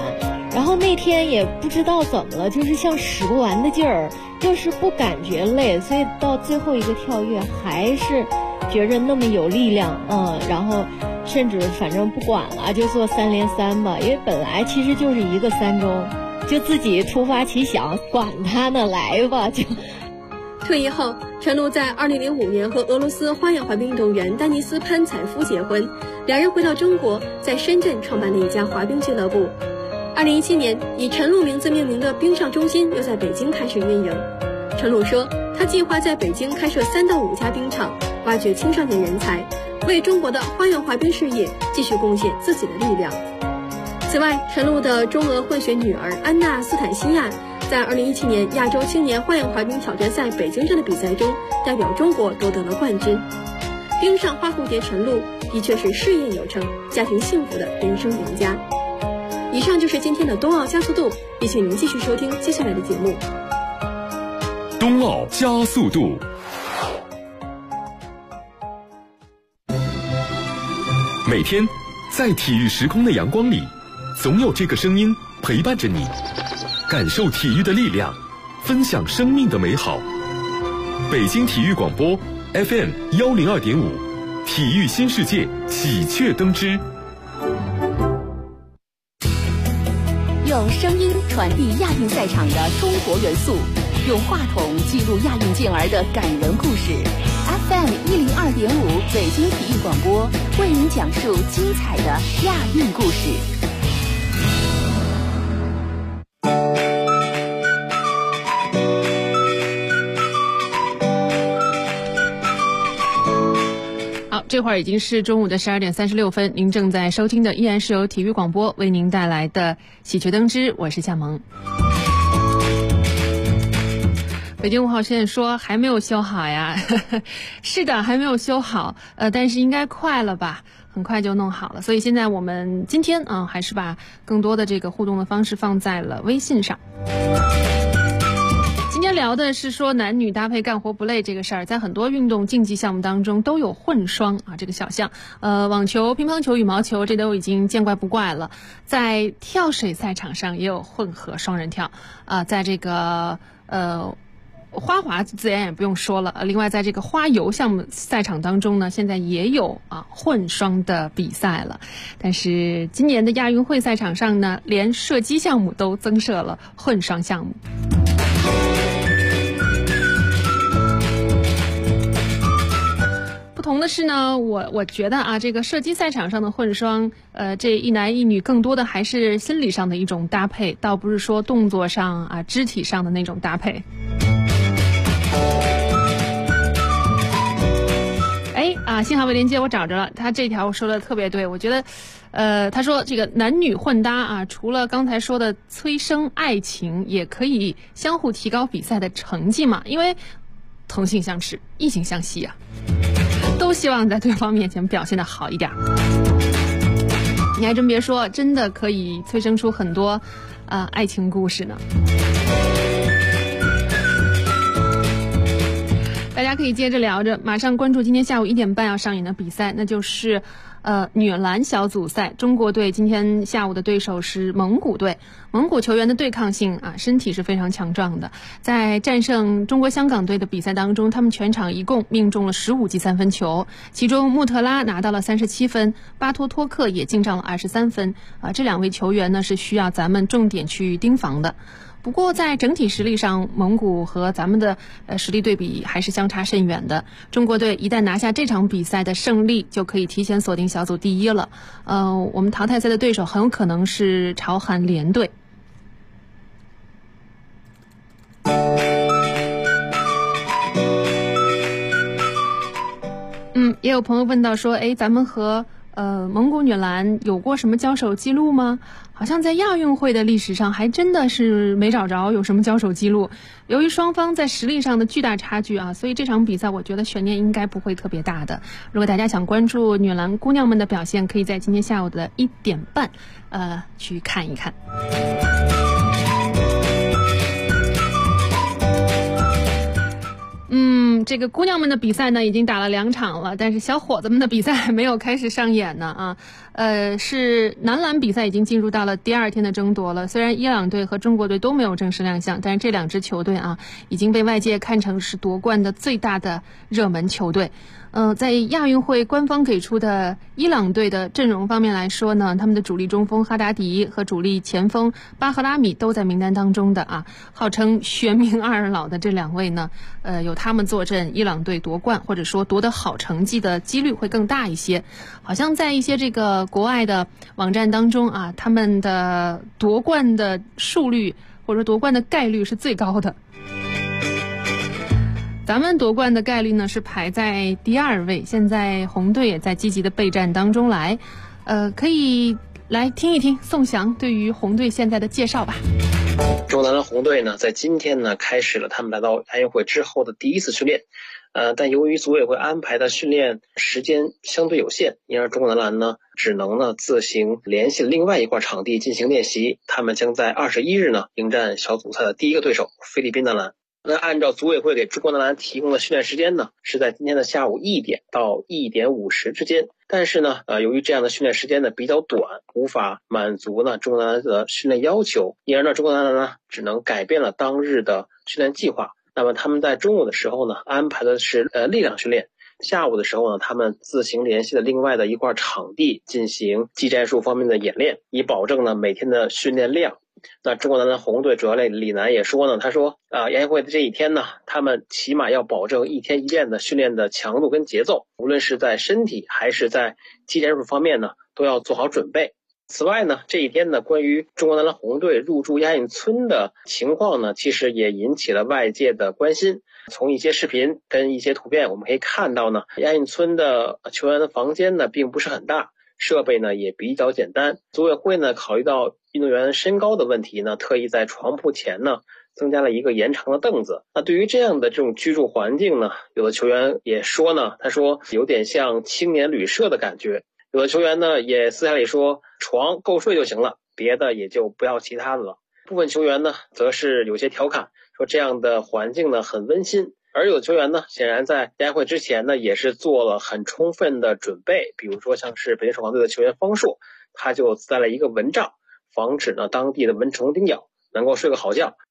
然后那天也不知道怎么了，就是像使不完的劲儿，就是不感觉累，所以到最后一个跳跃还是觉着那么有力量，然后甚至反正不管了，就做3连3吧，因为本来其实就是一个3中，就自己突发奇想，管他呢，来吧就。 退役后，陈露在2005年和俄罗斯花样滑冰运动员丹尼斯潘采夫结婚，两人回到中国，在深圳创办了一家滑冰俱乐部。2017年，以陈露名字命名的冰上中心又在北京开始运营。陈露说，他计划在北京开设3到5家冰场，挖掘青少年人才，为中国的花样滑冰事业继续贡献自己的力量。此外，陈露的中俄混血女儿安娜斯坦西亚在2017年亚洲青年花样滑冰挑战赛北京站的比赛中，代表中国夺得了冠军。冰上花蝴蝶陈露的确是事业有成、家庭幸福的人生赢家。以上就是今天的冬奥加速度，也请您继续收听接下来的节目。 冬奥加速度。每天在体育时空的阳光里，总有这个声音陪伴着你，感受体育的力量，分享生命的美好。北京体育广播 FM 102.5，体育新世界喜鹊登之。 用声音传递亚运赛场的中国元素，用话筒记录亚运健儿的感人故事。FM 102.5北京体育广播为您讲述精彩的亚运故事。 这会儿已经是中午的12点36分，您正在收听的依然是由体育广播为您带来的喜鹊登之，我是夏萌。北京5号现在说还没有修好呀，是的，还没有修好，但是应该快了吧，很快就弄好了。所以现在我们今天还是把更多的这个互动的方式放在了微信上。今天聊的是说男女搭配干活不累这个事儿，在很多运动竞技项目当中都有混双这个小项，网球、乒乓球、羽毛球这都已经见怪不怪了。在跳水赛场上也有混合双人跳在这个花滑自然也不用说了，另外在这个花游项目赛场当中呢，现在也有混双的比赛了。但是今年的亚运会赛场上呢，连射击项目都增设了混双项目。不同的是呢，我觉得这个射击赛场上的混双，这一男一女更多的还是心理上的一种搭配，倒不是说动作上肢体上的那种搭配。幸好未连接我找着了，他这条说的特别对，我觉得他说这个男女混搭除了刚才说的催生爱情，也可以相互提高比赛的成绩嘛，因为同性相斥，异性相吸都希望在对方面前表现得好一点。你还真别说，真的可以催生出很多爱情故事呢。大家可以接着聊着，马上关注今天下午1点半要上演的比赛，那就是女篮小组赛。中国队今天下午的对手是蒙古队，蒙古球员的对抗性身体是非常强壮的。在战胜中国香港队的比赛当中，他们全场一共命中了15记3分球，其中穆特拉拿到了37分，巴托托克也进账了23分这两位球员呢是需要咱们重点去盯防的。不过在整体实力上，蒙古和咱们的实力对比还是相差甚远的。中国队一旦拿下这场比赛的胜利，就可以提前锁定小组第一了。我们淘汰赛的对手很有可能是朝韩联队。也有朋友问到说，咱们和蒙古女篮有过什么交手记录吗？好像在亚运会的历史上还真的是没找着有什么交手记录。由于双方在实力上的巨大差距所以这场比赛我觉得悬念应该不会特别大的。如果大家想关注女篮姑娘们的表现，可以在今天下午的1点半去看一看。 这个姑娘们的比赛呢已经打了2场了，但是小伙子们的比赛还没有开始上演呢是男篮比赛已经进入到了第2天的争夺了。虽然伊朗队和中国队都没有正式亮相，但是这2支球队已经被外界看成是夺冠的最大的热门球队。在亚运会官方给出的伊朗队的阵容方面来说呢，他们的主力中锋哈达迪和主力前锋巴赫拉米都在名单当中的号称玄冥二老的这2位呢，有他们坐镇，伊朗队夺冠或者说夺得好成绩的几率会更大一些。好像在一些这个国外的网站当中他们的夺冠的数率或者夺冠的概率是最高的。咱们夺冠的概率呢是排在第2位，现在红队也在积极的备战当中来，可以来听一听宋翔对于红队现在的介绍吧。 中国男篮红队呢，在今天呢开始了他们来到亚运会之后的第1次训练，但由于组委会安排的训练时间相对有限，因而中国男篮呢只能呢自行联系另外一块场地进行练习。他们将在21日呢迎战小组赛的第1个对手菲律宾男篮。那按照组委会给中国男篮提供的训练时间呢，是在今天的下午1点到1点50之间。但是呢，由于这样的训练时间呢比较短，无法满足呢中国男篮的训练要求，因而呢中国男篮呢只能改变了当日的训练计划。那么他们在中午的时候呢安排的是力量训练，下午的时候呢他们自行联系了另外的一块场地进行技战术方面的演练，以保证呢每天的训练量。那中国男篮红队主教练李楠也说呢，他说亚运会的这一天呢，他们起码要保证1天1练的训练的强度跟节奏，无论是在身体还是在技战术方面呢，都要做好准备。此外呢，这一天呢，关于中国男篮红队入驻亚运村的情况呢，其实也引起了外界的关心。从一些视频跟一些图片我们可以看到呢，亚运村的球员的房间呢并不是很大，设备呢也比较简单。组委会呢考虑到运动员身高的问题呢，特意在床铺前呢增加了一个延长的凳子。那对于这样的这种居住环境呢，有的球员也说呢，他说有点像青年旅社的感觉。有的球员呢也私下里说，床够睡就行了，别的也就不要其他的了。部分球员呢则是有些调侃，说这样的环境呢很温馨。而有的球员呢显然在亚运会之前呢也是做了很充分的准备，比如说像是北京首钢队的球员方硕，他就自带了一个蚊帐，防止呢当地的蚊虫叮咬，能够睡个好觉。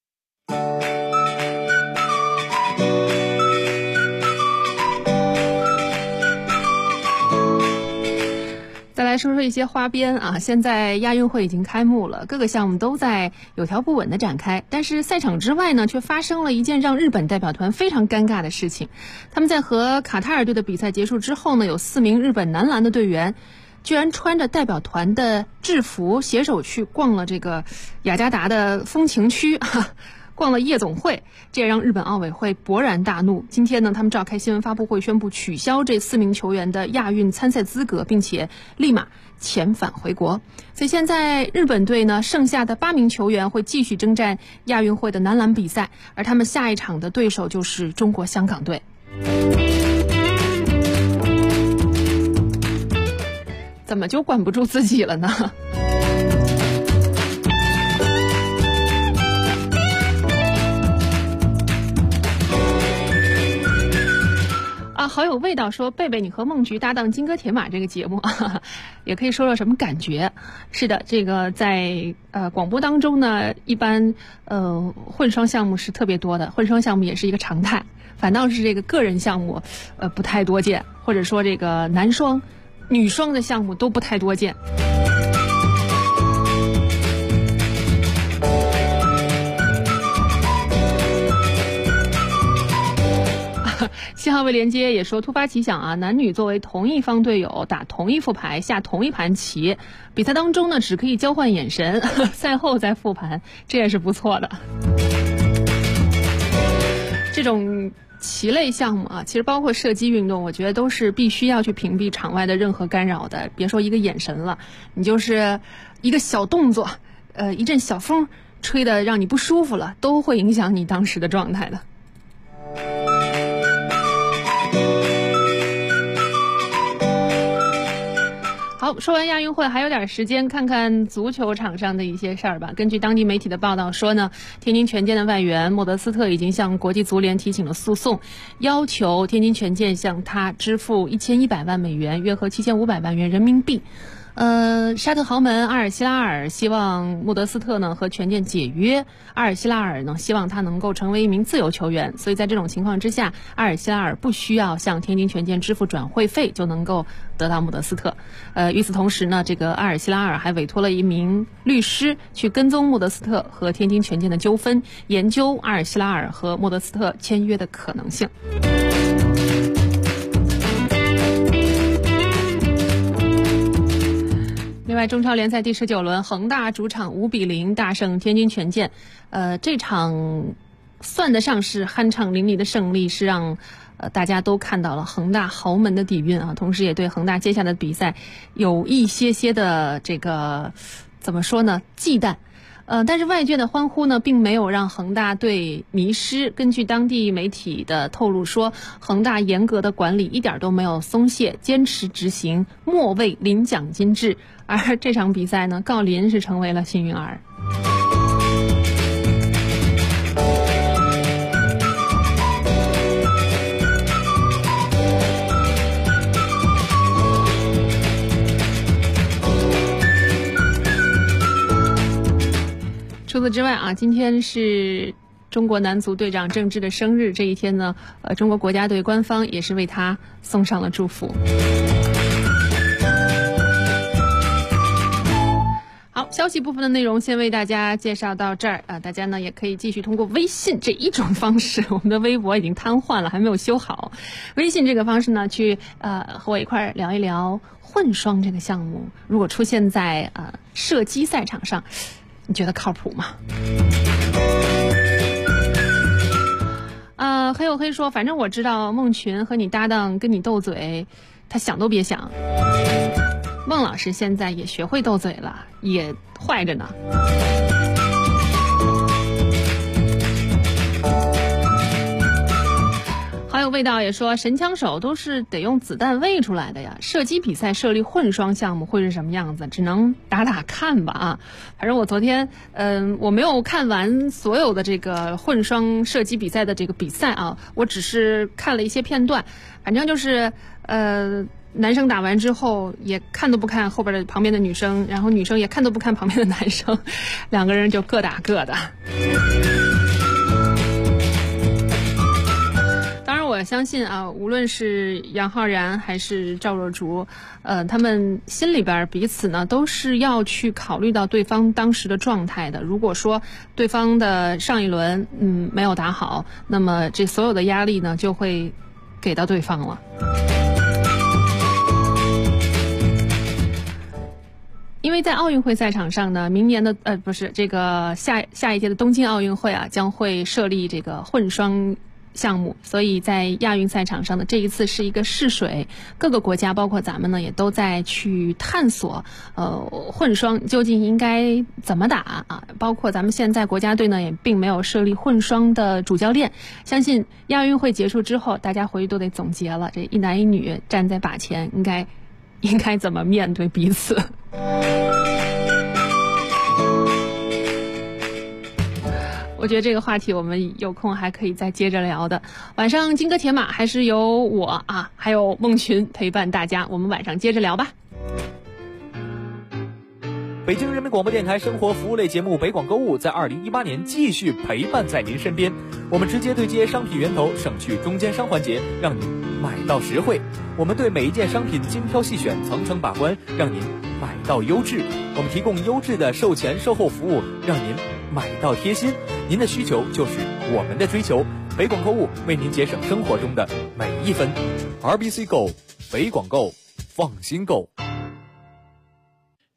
再来说说一些花边现在亚运会已经开幕了，各个项目都在有条不紊的展开，但是赛场之外呢，却发生了一件让日本代表团非常尴尬的事情。他们在和卡塔尔队的比赛结束之后呢，有4名日本男篮的队员居然穿着代表团的制服携手去逛了这个雅加达的风情区逛了夜总会，这也让日本奥委会勃然大怒。今天呢，他们召开新闻发布会，宣布取消这4名球员的亚运参赛资格，并且立马遣返回国。所以现在日本队呢，剩下的8名球员会继续征战亚运会的男篮比赛，而他们下一场的对手就是中国香港队。怎么就管不住自己了呢？好有味道说贝贝你和孟菊搭档金戈铁马这个节目也可以说说什么感觉。是的，这个在广播当中呢，一般混双项目是特别多的，混双项目也是一个常态，反倒是这个个人项目不太多见，或者说这个男双女双的项目都不太多见。信号位连接也说突发奇想男女作为同一方队友打同一副牌下同一盘棋，比赛当中呢只可以交换眼神赛后再复盘，这也是不错的。这种棋类项目其实包括射击运动，我觉得都是必须要去屏蔽场外的任何干扰的。别说一个眼神了，你就是一个小动作一阵小风吹得让你不舒服了，都会影响你当时的状态的。好， 好，说完亚运会还有点时间看看足球场上的一些事儿吧。根据当地媒体的报道说呢，天津权健的外援莫德斯特已经向国际足联提起了诉讼，要求天津权健向他支付1100万美元，约合7500万元人民币。沙特豪门阿尔希拉尔希望莫德斯特呢和权健解约，阿尔希拉尔呢希望他能够成为一名自由球员，所以在这种情况之下，阿尔希拉尔不需要向天津权健支付转会费就能够得到莫德斯特。与此同时呢，这个阿尔希拉尔还委托了一名律师去跟踪莫德斯特和天津权健的纠纷，研究阿尔希拉尔和莫德斯特签约的可能性。另外，中超联赛第19轮，恒大主场5-0大胜天津权健。这场算得上是酣畅淋漓的胜利，是让大家都看到了恒大豪门的底蕴啊，同时也对恒大接下来的比赛有一些的这个怎么说呢，忌惮。但是外界的欢呼呢，并没有让恒大队迷失。根据当地媒体的透露说，恒大严格的管理一点都没有松懈，坚持执行末位领奖金制。而这场比赛呢，郜林是成为了幸运儿。除此之外啊，今天是中国男足队长郑智的生日，这一天呢，中国国家队官方也是为他送上了祝福。好，消息部分的内容先为大家介绍到这儿啊，大家呢也可以继续通过微信这一种方式，我们的微博已经瘫痪了，还没有修好。微信这个方式呢，去和我一块儿聊一聊混双这个项目，如果出现在射击赛场上，你觉得靠谱吗？黑有黑说，反正我知道孟群和你搭档跟你斗嘴，他想都别想。孟老师现在也学会斗嘴了，也坏着呢。好友味道也说，神枪手都是得用子弹喂出来的呀，射击比赛设立混双项目会是什么样子，只能打打看吧啊。反正我昨天我没有看完所有的这个混双射击比赛的这个比赛啊，我只是看了一些片段，反正就是男生打完之后也看都不看后边的旁边的女生，然后女生也看都不看旁边的男生，两个人就各打各的。我相信啊，无论是杨浩然还是赵若竹，他们心里边彼此呢都是要去考虑到对方当时的状态的。如果说对方的上一轮没有打好，那么这所有的压力呢就会给到对方了。因为在奥运会赛场上呢，明年的不是这个下一届的东京奥运会啊，将会设立这个混双项目，所以在亚运赛场上呢，这一次是一个试水，各个国家包括咱们呢也都在去探索混双究竟应该怎么打啊，包括咱们现在国家队呢也并没有设立混双的主教练，相信亚运会结束之后大家回去都得总结了，这一男一女站在靶前应该怎么面对彼此。我觉得这个话题我们有空还可以再接着聊的。晚上金戈铁马还是由我啊，还有孟群陪伴大家，我们晚上接着聊吧。 北京人民广播电台生活服务类节目北广购物在2018年继续陪伴在您身边，我们直接对接商品源头，省去中间商环节，让您买到实惠。我们对每一件商品精挑细选，层层把关，让您买到优质。我们提供优质的售前售后服务，让您买到贴心。您的需求就是我们的追求，北广购物为您节省生活中的每一分。RBC 购，北广购，放心购。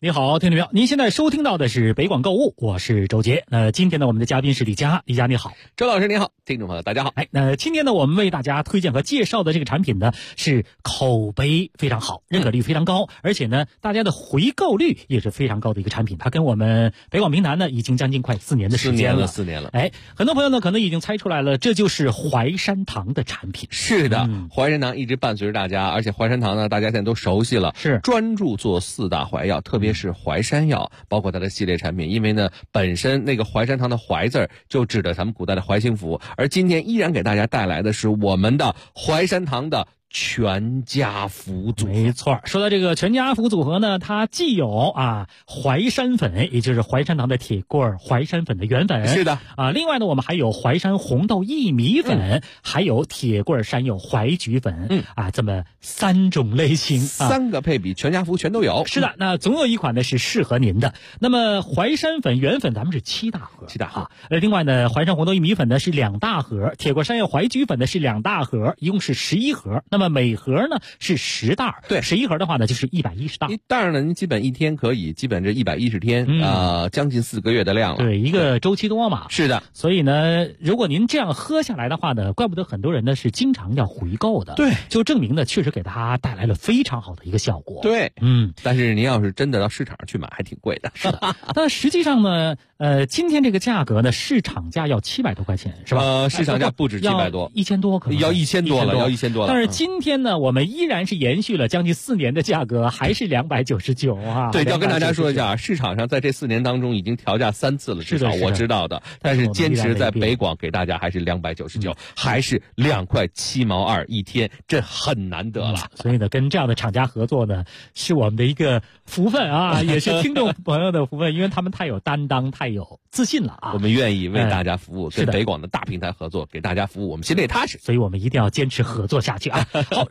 你好，听众朋友，您现在收听到的是北广购物，我是周杰。今天呢，我们的嘉宾是李佳，李佳你好， 周老师你好，听众朋友大家好。 今天呢，我们为大家推荐和介绍的这个产品呢，是口碑非常好，认可率非常高，而且呢，大家的回购率也是非常高的一个产品。它跟我们北广平台呢，已经将近快4年的时间了。 4年了。 很多朋友呢，可能已经猜出来了，这就是淮山堂的产品。 是的，淮山堂一直伴随着大家，而且淮山堂呢，大家现在都熟悉了， 是专注做4大淮药，特别是淮山药，包括它的系列产品。因为呢，本身那个淮山堂的淮字就指的咱们古代的淮清府，而今天依然给大家带来的是我们的淮山堂的全家福组合。 没错，说到这个全家福组合呢，它既有淮山粉，也就是淮山堂的铁棍淮山粉的原粉， 是的另外呢，我们还有淮山红豆薏米粉，还有铁棍山药淮菊粉，这么3种类型 ，3个配比，全家福全都有。 是的，那总有一款呢是适合您的。那么淮山粉原粉咱们是7大盒 ，7大盒。 另外呢，淮山红豆薏米粉呢是2大盒，铁棍山药淮菊粉呢是2大盒，一共是11盒。那么每盒呢是10袋， 对 ，11盒的话呢就是110袋。 一袋呢，您基本1天可以，基本这110天，将近4个月的量了。 对，一个周期多嘛。 是的， 所以呢，如果您这样喝下来的话呢，怪不得很多人呢是经常要回购的。 对， 就证明呢，确实给他带来了非常好的一个效果。 对，但是您要是真的到市场上去买，还挺贵的。 是的，但实际上呢，今天这个价格呢，市场价要700多块钱，是吧？ 市场价不止700多 ，1000多可能要1000多了，要1000多了。 但是今天呢，我们依然是延续了将近4年的价格，还是299啊。 对，要跟大家说一下，市场上在这4年当中已经调价3次了，至少我知道的。但是坚持在北广给大家还是299，还是2块7毛2一天，这很难得了。 所以呢，跟这样的厂家合作呢，是我们的一个福分啊，也是听众朋友的福分，因为他们太有担当，太有自信了啊。 我们愿意为大家服务，跟北广的大平台合作，给大家服务，我们心里也踏实。 所以我们一定要坚持合作下去啊。好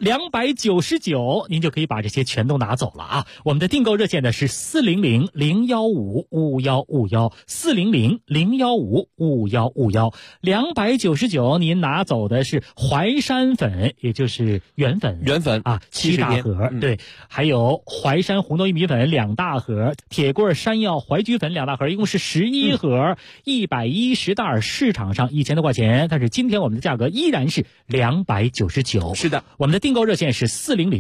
，299，您就可以把这些全都拿走了啊。我们的订购热线呢是400-015-5151，400-015-5151，299您拿走的是淮山粉，也就是原粉7大盒，对，还有淮山红豆薏米粉2大盒，铁棍山药淮菊粉2大盒，一共是11盒，110袋，市场上1000多块钱，但是今天我们的价格依然是299。 是的， 我们的订购热线是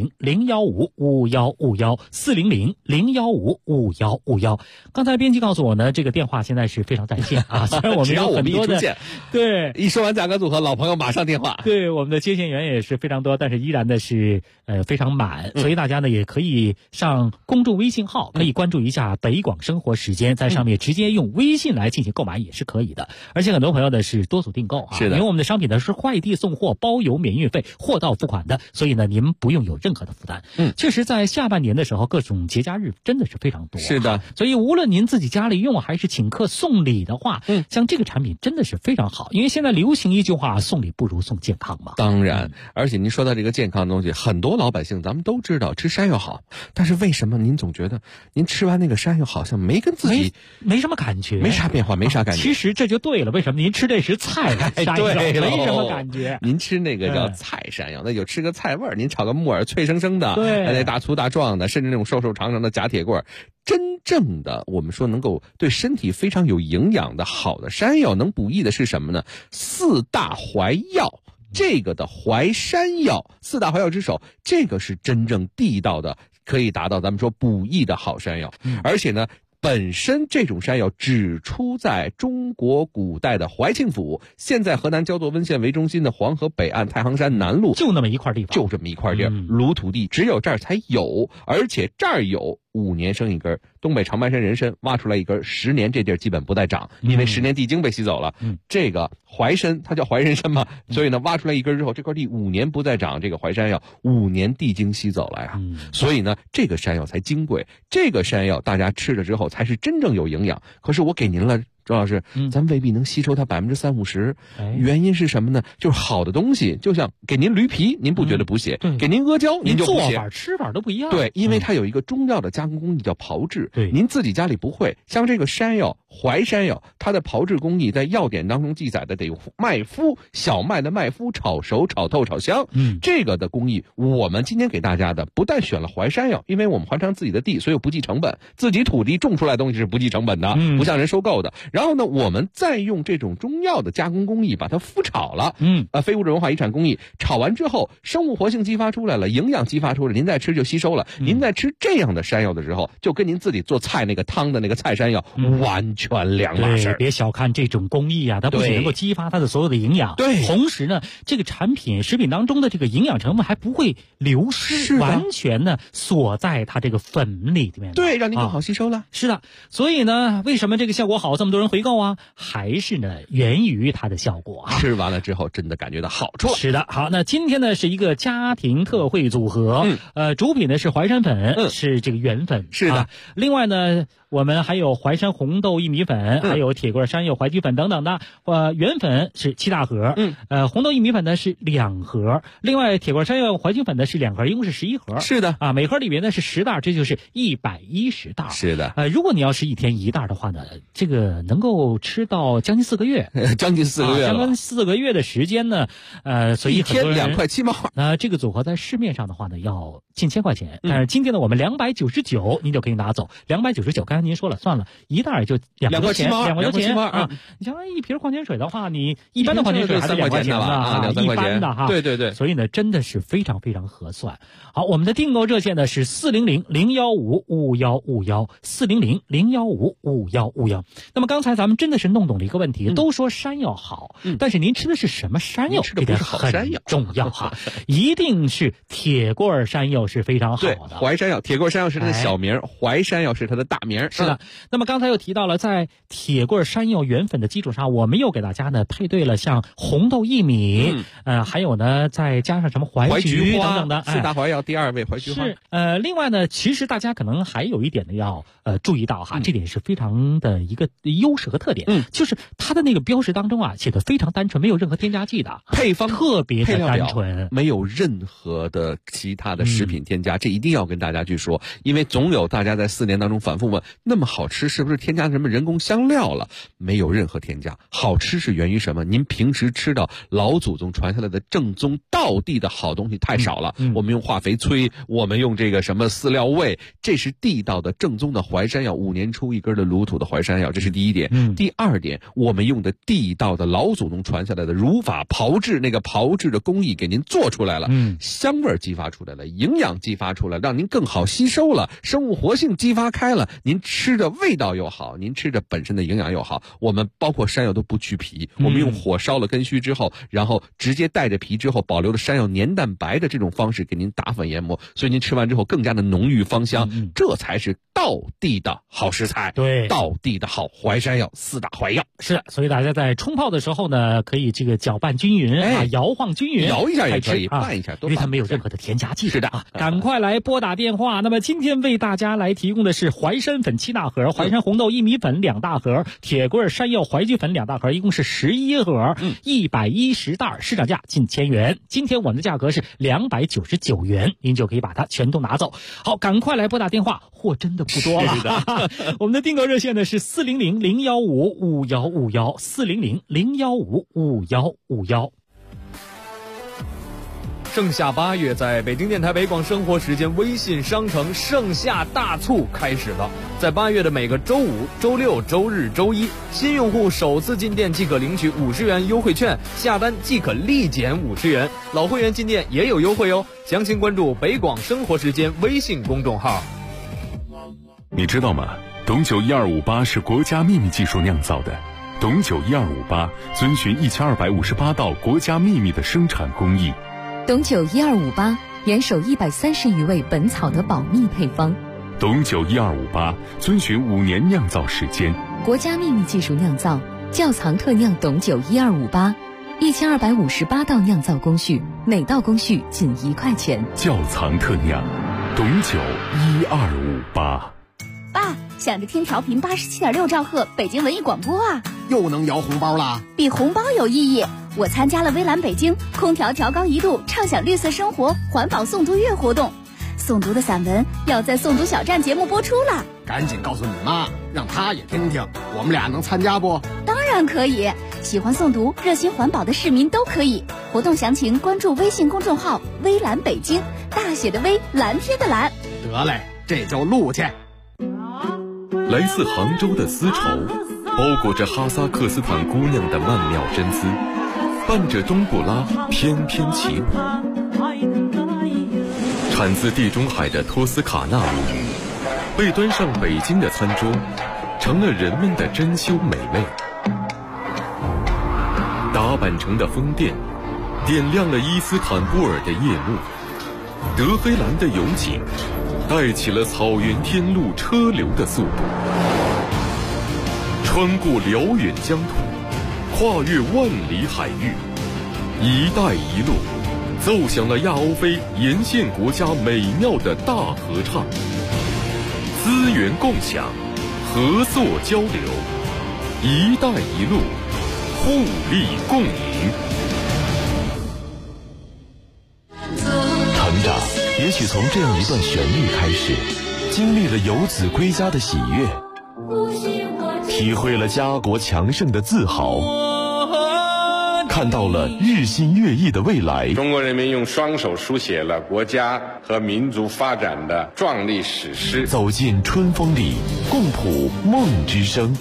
400-015-5151，400-015-5151。刚才编辑告诉我呢，这个电话现在是非常在线啊，虽然我们有很多的，对， 一说完价格组合，老朋友马上电话。 对，我们的接线员也是非常多，但是依然的是非常满，所以大家呢也可以上公众微信号，可以关注一下北广生活时间，在上面直接用微信来进行购买也是可以的。而且很多朋友呢是多组订购啊， 是的， 因为我们的商品呢是快递送货，包邮免运费，货到付款的，所以呢您不用有任何的负担。确实在下半年的时候，各种节假日真的是非常多。 是的， 所以无论您自己家里用还是请客送礼的话，像这个产品真的是非常好，因为现在流行一句话，送礼不如送健康嘛。 当然，而且您说到这个健康的东西，很多老百姓咱们都知道吃山药好，但是为什么您总觉得您吃完那个山药好像没跟自己没什么感觉， 没啥变化，没啥感觉？ 其实这就对了，为什么您吃这是菜山药，没什么感觉？ 您吃那个叫菜山药，那就吃个菜味儿，您炒个木耳脆生生的， 对， 那大粗大壮的，甚至那种瘦瘦长长的假铁棍，真正的我们说能够对身体非常有营养的好的山药，能补益的是什么呢？4大淮药。这个的淮山药，4大淮药之首，这个是真正地道的，可以达到咱们说补益的好山药。而且呢，本身这种山药只出在中国古代的淮庆府，现在河南焦作温县为中心的黄河北岸太行山南麓， 就那么一块地方， 就这么一块地儿，鲁土地，只有这儿才有，而且这儿有5年生一根，东北长白山人参挖出来一根，10年这地儿基本不再长，因为10年地精被吸走了。这个淮参它叫淮人参嘛，所以呢挖出来一根之后，这块地5年不再长这个淮山药，5年地精吸走了呀。所以呢这个山药才金贵，这个山药大家吃了之后才是真正有营养。可是我给您了周老师，咱未必能吸收它30%-50%。原因是什么呢？就是好的东西，就像给您驴皮，您不觉得补血；给您阿胶，您就补血。 做法吃法都不一样。 对，因为它有一个中药的加工工艺叫炮制。对，您自己家里不会。像这个山药、淮山药，它的炮制工艺在药典当中记载的得有麦麸，小麦的麦麸炒熟、炒透、炒香。这个的工艺，我们今天给大家的不但选了淮山药，因为我们还上自己的地，所以不计成本，自己土地种出来的东西是不计成本的，不像人收购的。然后呢，我们再用这种中药的加工工艺把它麸炒了，非物质文化遗产工艺，炒完之后生物活性激发出来了，营养激发出来，您再吃就吸收了。您在吃这样的山药的时候，就跟您自己做菜那个汤的那个菜山药完全两码事。 别小看这种工艺啊，它不仅能够激发它的所有的营养，对，同时呢，这个产品食品当中的这个营养成分还不会流失，完全呢锁在它这个粉里面， 对，让您更好吸收了。 是的，所以呢，为什么这个效果好，这么多人回购啊？还是呢源于它的效果啊。 吃完了之后真的感觉到好处了。 是的，好，那今天呢是一个家庭特惠组合，主品呢是淮山粉，是这个原粉， 是的。 另外呢，我们还有淮山红豆薏米粉，还有铁棍山药淮菊粉等等的，原粉是7大盒，红豆薏米粉呢是2盒，另外铁棍山药淮菊粉呢是2盒，一共是11盒。 是的啊，每盒里面呢是10袋，这就是110袋。 是的， 如果你要是一天1袋的话呢，这个能够吃到将近4个月， 将近4个月了， 将近4个月的时间呢，所以一天2块7毛。 这个组合在市面上的话呢，要近1000块钱，但是今天呢，我们299，您就可以拿走299。刚才您说了，算了，一袋就2块钱，2块钱啊！你像一瓶矿泉水的话，你一般的矿泉水还是2块钱的 2-3块钱的哈。 对对对， 所以呢，真的是非常非常合算。好，我们的订购热线呢是400-015-5151，400-015-5151。那么刚才咱们真的是弄懂了一个问题，都说山药好，但是您吃的是什么山药？ 吃的不是好山药， 重要哈，一定是铁棍山药是非常好的。 对，淮山药，铁棍山药是它的小名，淮山药是它的大名。 是的，那么刚才又提到了，在铁棍山药原粉的基础上，我们又给大家呢配对了像红豆薏米，还有呢再加上什么淮菊等等的 ，4大淮药第2位淮菊花。 是另外呢，其实大家可能还有一点呢要注意到哈，这点是非常的一个优势和特点，就是它的那个标识当中啊写的非常单纯，没有任何添加剂的， 配方特别的单纯， 没有任何的其他的食品添加，这一定要跟大家去说，因为总有大家在4年当中反复问，那么好吃是不是添加什么人工香料了？没有任何添加，好吃是源于什么？您平时吃到老祖宗传下来的正宗道地的好东西太少了，我们用化肥催，我们用这个什么饲料喂，这是地道的正宗的淮山药，5年出一根的卤土的淮山药，这是第一点。第2点，我们用的地道的老祖宗传下来的如法炮制，那个炮制的工艺给您做出来了，香味激发出来了，营养激发出来，让您更好吸收了，生物活性激发开了，您吃的味道又好，您吃的本身的营养又好。我们包括山药都不去皮，我们用火烧了根须之后，然后直接带着皮之后保留了山药粘蛋白的这种方式给您打粉研磨，所以您吃完之后更加的浓郁芳香，这才是道地的好食材， 对， 道地的好淮山药，4大淮药。 是的，所以大家在冲泡的时候呢，可以这个搅拌均匀摇晃均匀， 摇一下也可以，拌一下， 因为它没有任何的添加剂。 是的赶快来拨打电话。那么今天为大家来提供的是淮山粉7大盒，淮山红豆薏米粉2大盒，铁棍山药淮菊粉2大盒，一共是11盒，110袋，市场价近1000元。今天我们的价格是299元，您就可以把它全都拿走。好，赶快来拨打电话，货真的不多了。我们的订购热线呢是400-015-5151，400-015-5151。 盛夏8月，在北京电台北广生活时间微信商城盛夏大促开始了。在8月的每个周5、周6、周日、周一，新用户首次进店即可领取50元优惠券，下单即可立减50元。老会员进店也有优惠哦。详情关注北广生活时间微信公众号。 你知道吗？董酒1258是国家秘密技术酿造的。董酒1258遵循1258道国家秘密的生产工艺。 董酒1258严守130余味本草的保密配方。 董酒1258遵循5年酿造时间， 国家秘密技术酿造，窖藏特酿董酒1258，1258道酿造工序，每道工序仅1块钱。 窖藏特酿，董酒1258。 爸， 想着听调频87.6兆赫北京文艺广播啊。 又能摇红包啦？ 比红包有意义。我参加了微蓝北京空调调高1度畅享绿色生活环保诵读月活动，诵读的散文要在诵读小站节目播出了。 赶紧告诉你妈，让她也听听，我们俩能参加不？ 当然可以，喜欢诵读热心环保的市民都可以。活动详情关注微信公众号微蓝北京，大写的微，蓝天的蓝。 得嘞，这就录去。 来自杭州的丝绸，包裹着哈萨克斯坦姑娘的曼妙身姿，伴着冬不拉翩翩起舞。产自地中海的托斯卡纳母语，被端上北京的餐桌，成了人们的珍馐美味。打扮成的风电，点亮了伊斯坦布尔的夜幕。德黑兰的油井，带起了草原天路车流的速度。穿过辽远疆土，跨越万里海域，一带一路奏响了亚欧非沿线国家美妙的大合唱。资源共享，合作交流，一带一路，互利共赢。 成长也许从这样一段旋律开始，经历了游子归家的喜悦，体会了家国强盛的自豪，看到了日新月异的未来。 中国人民用双手书写了国家和民族发展的壮丽史诗。 走进春风里，共谱梦之声。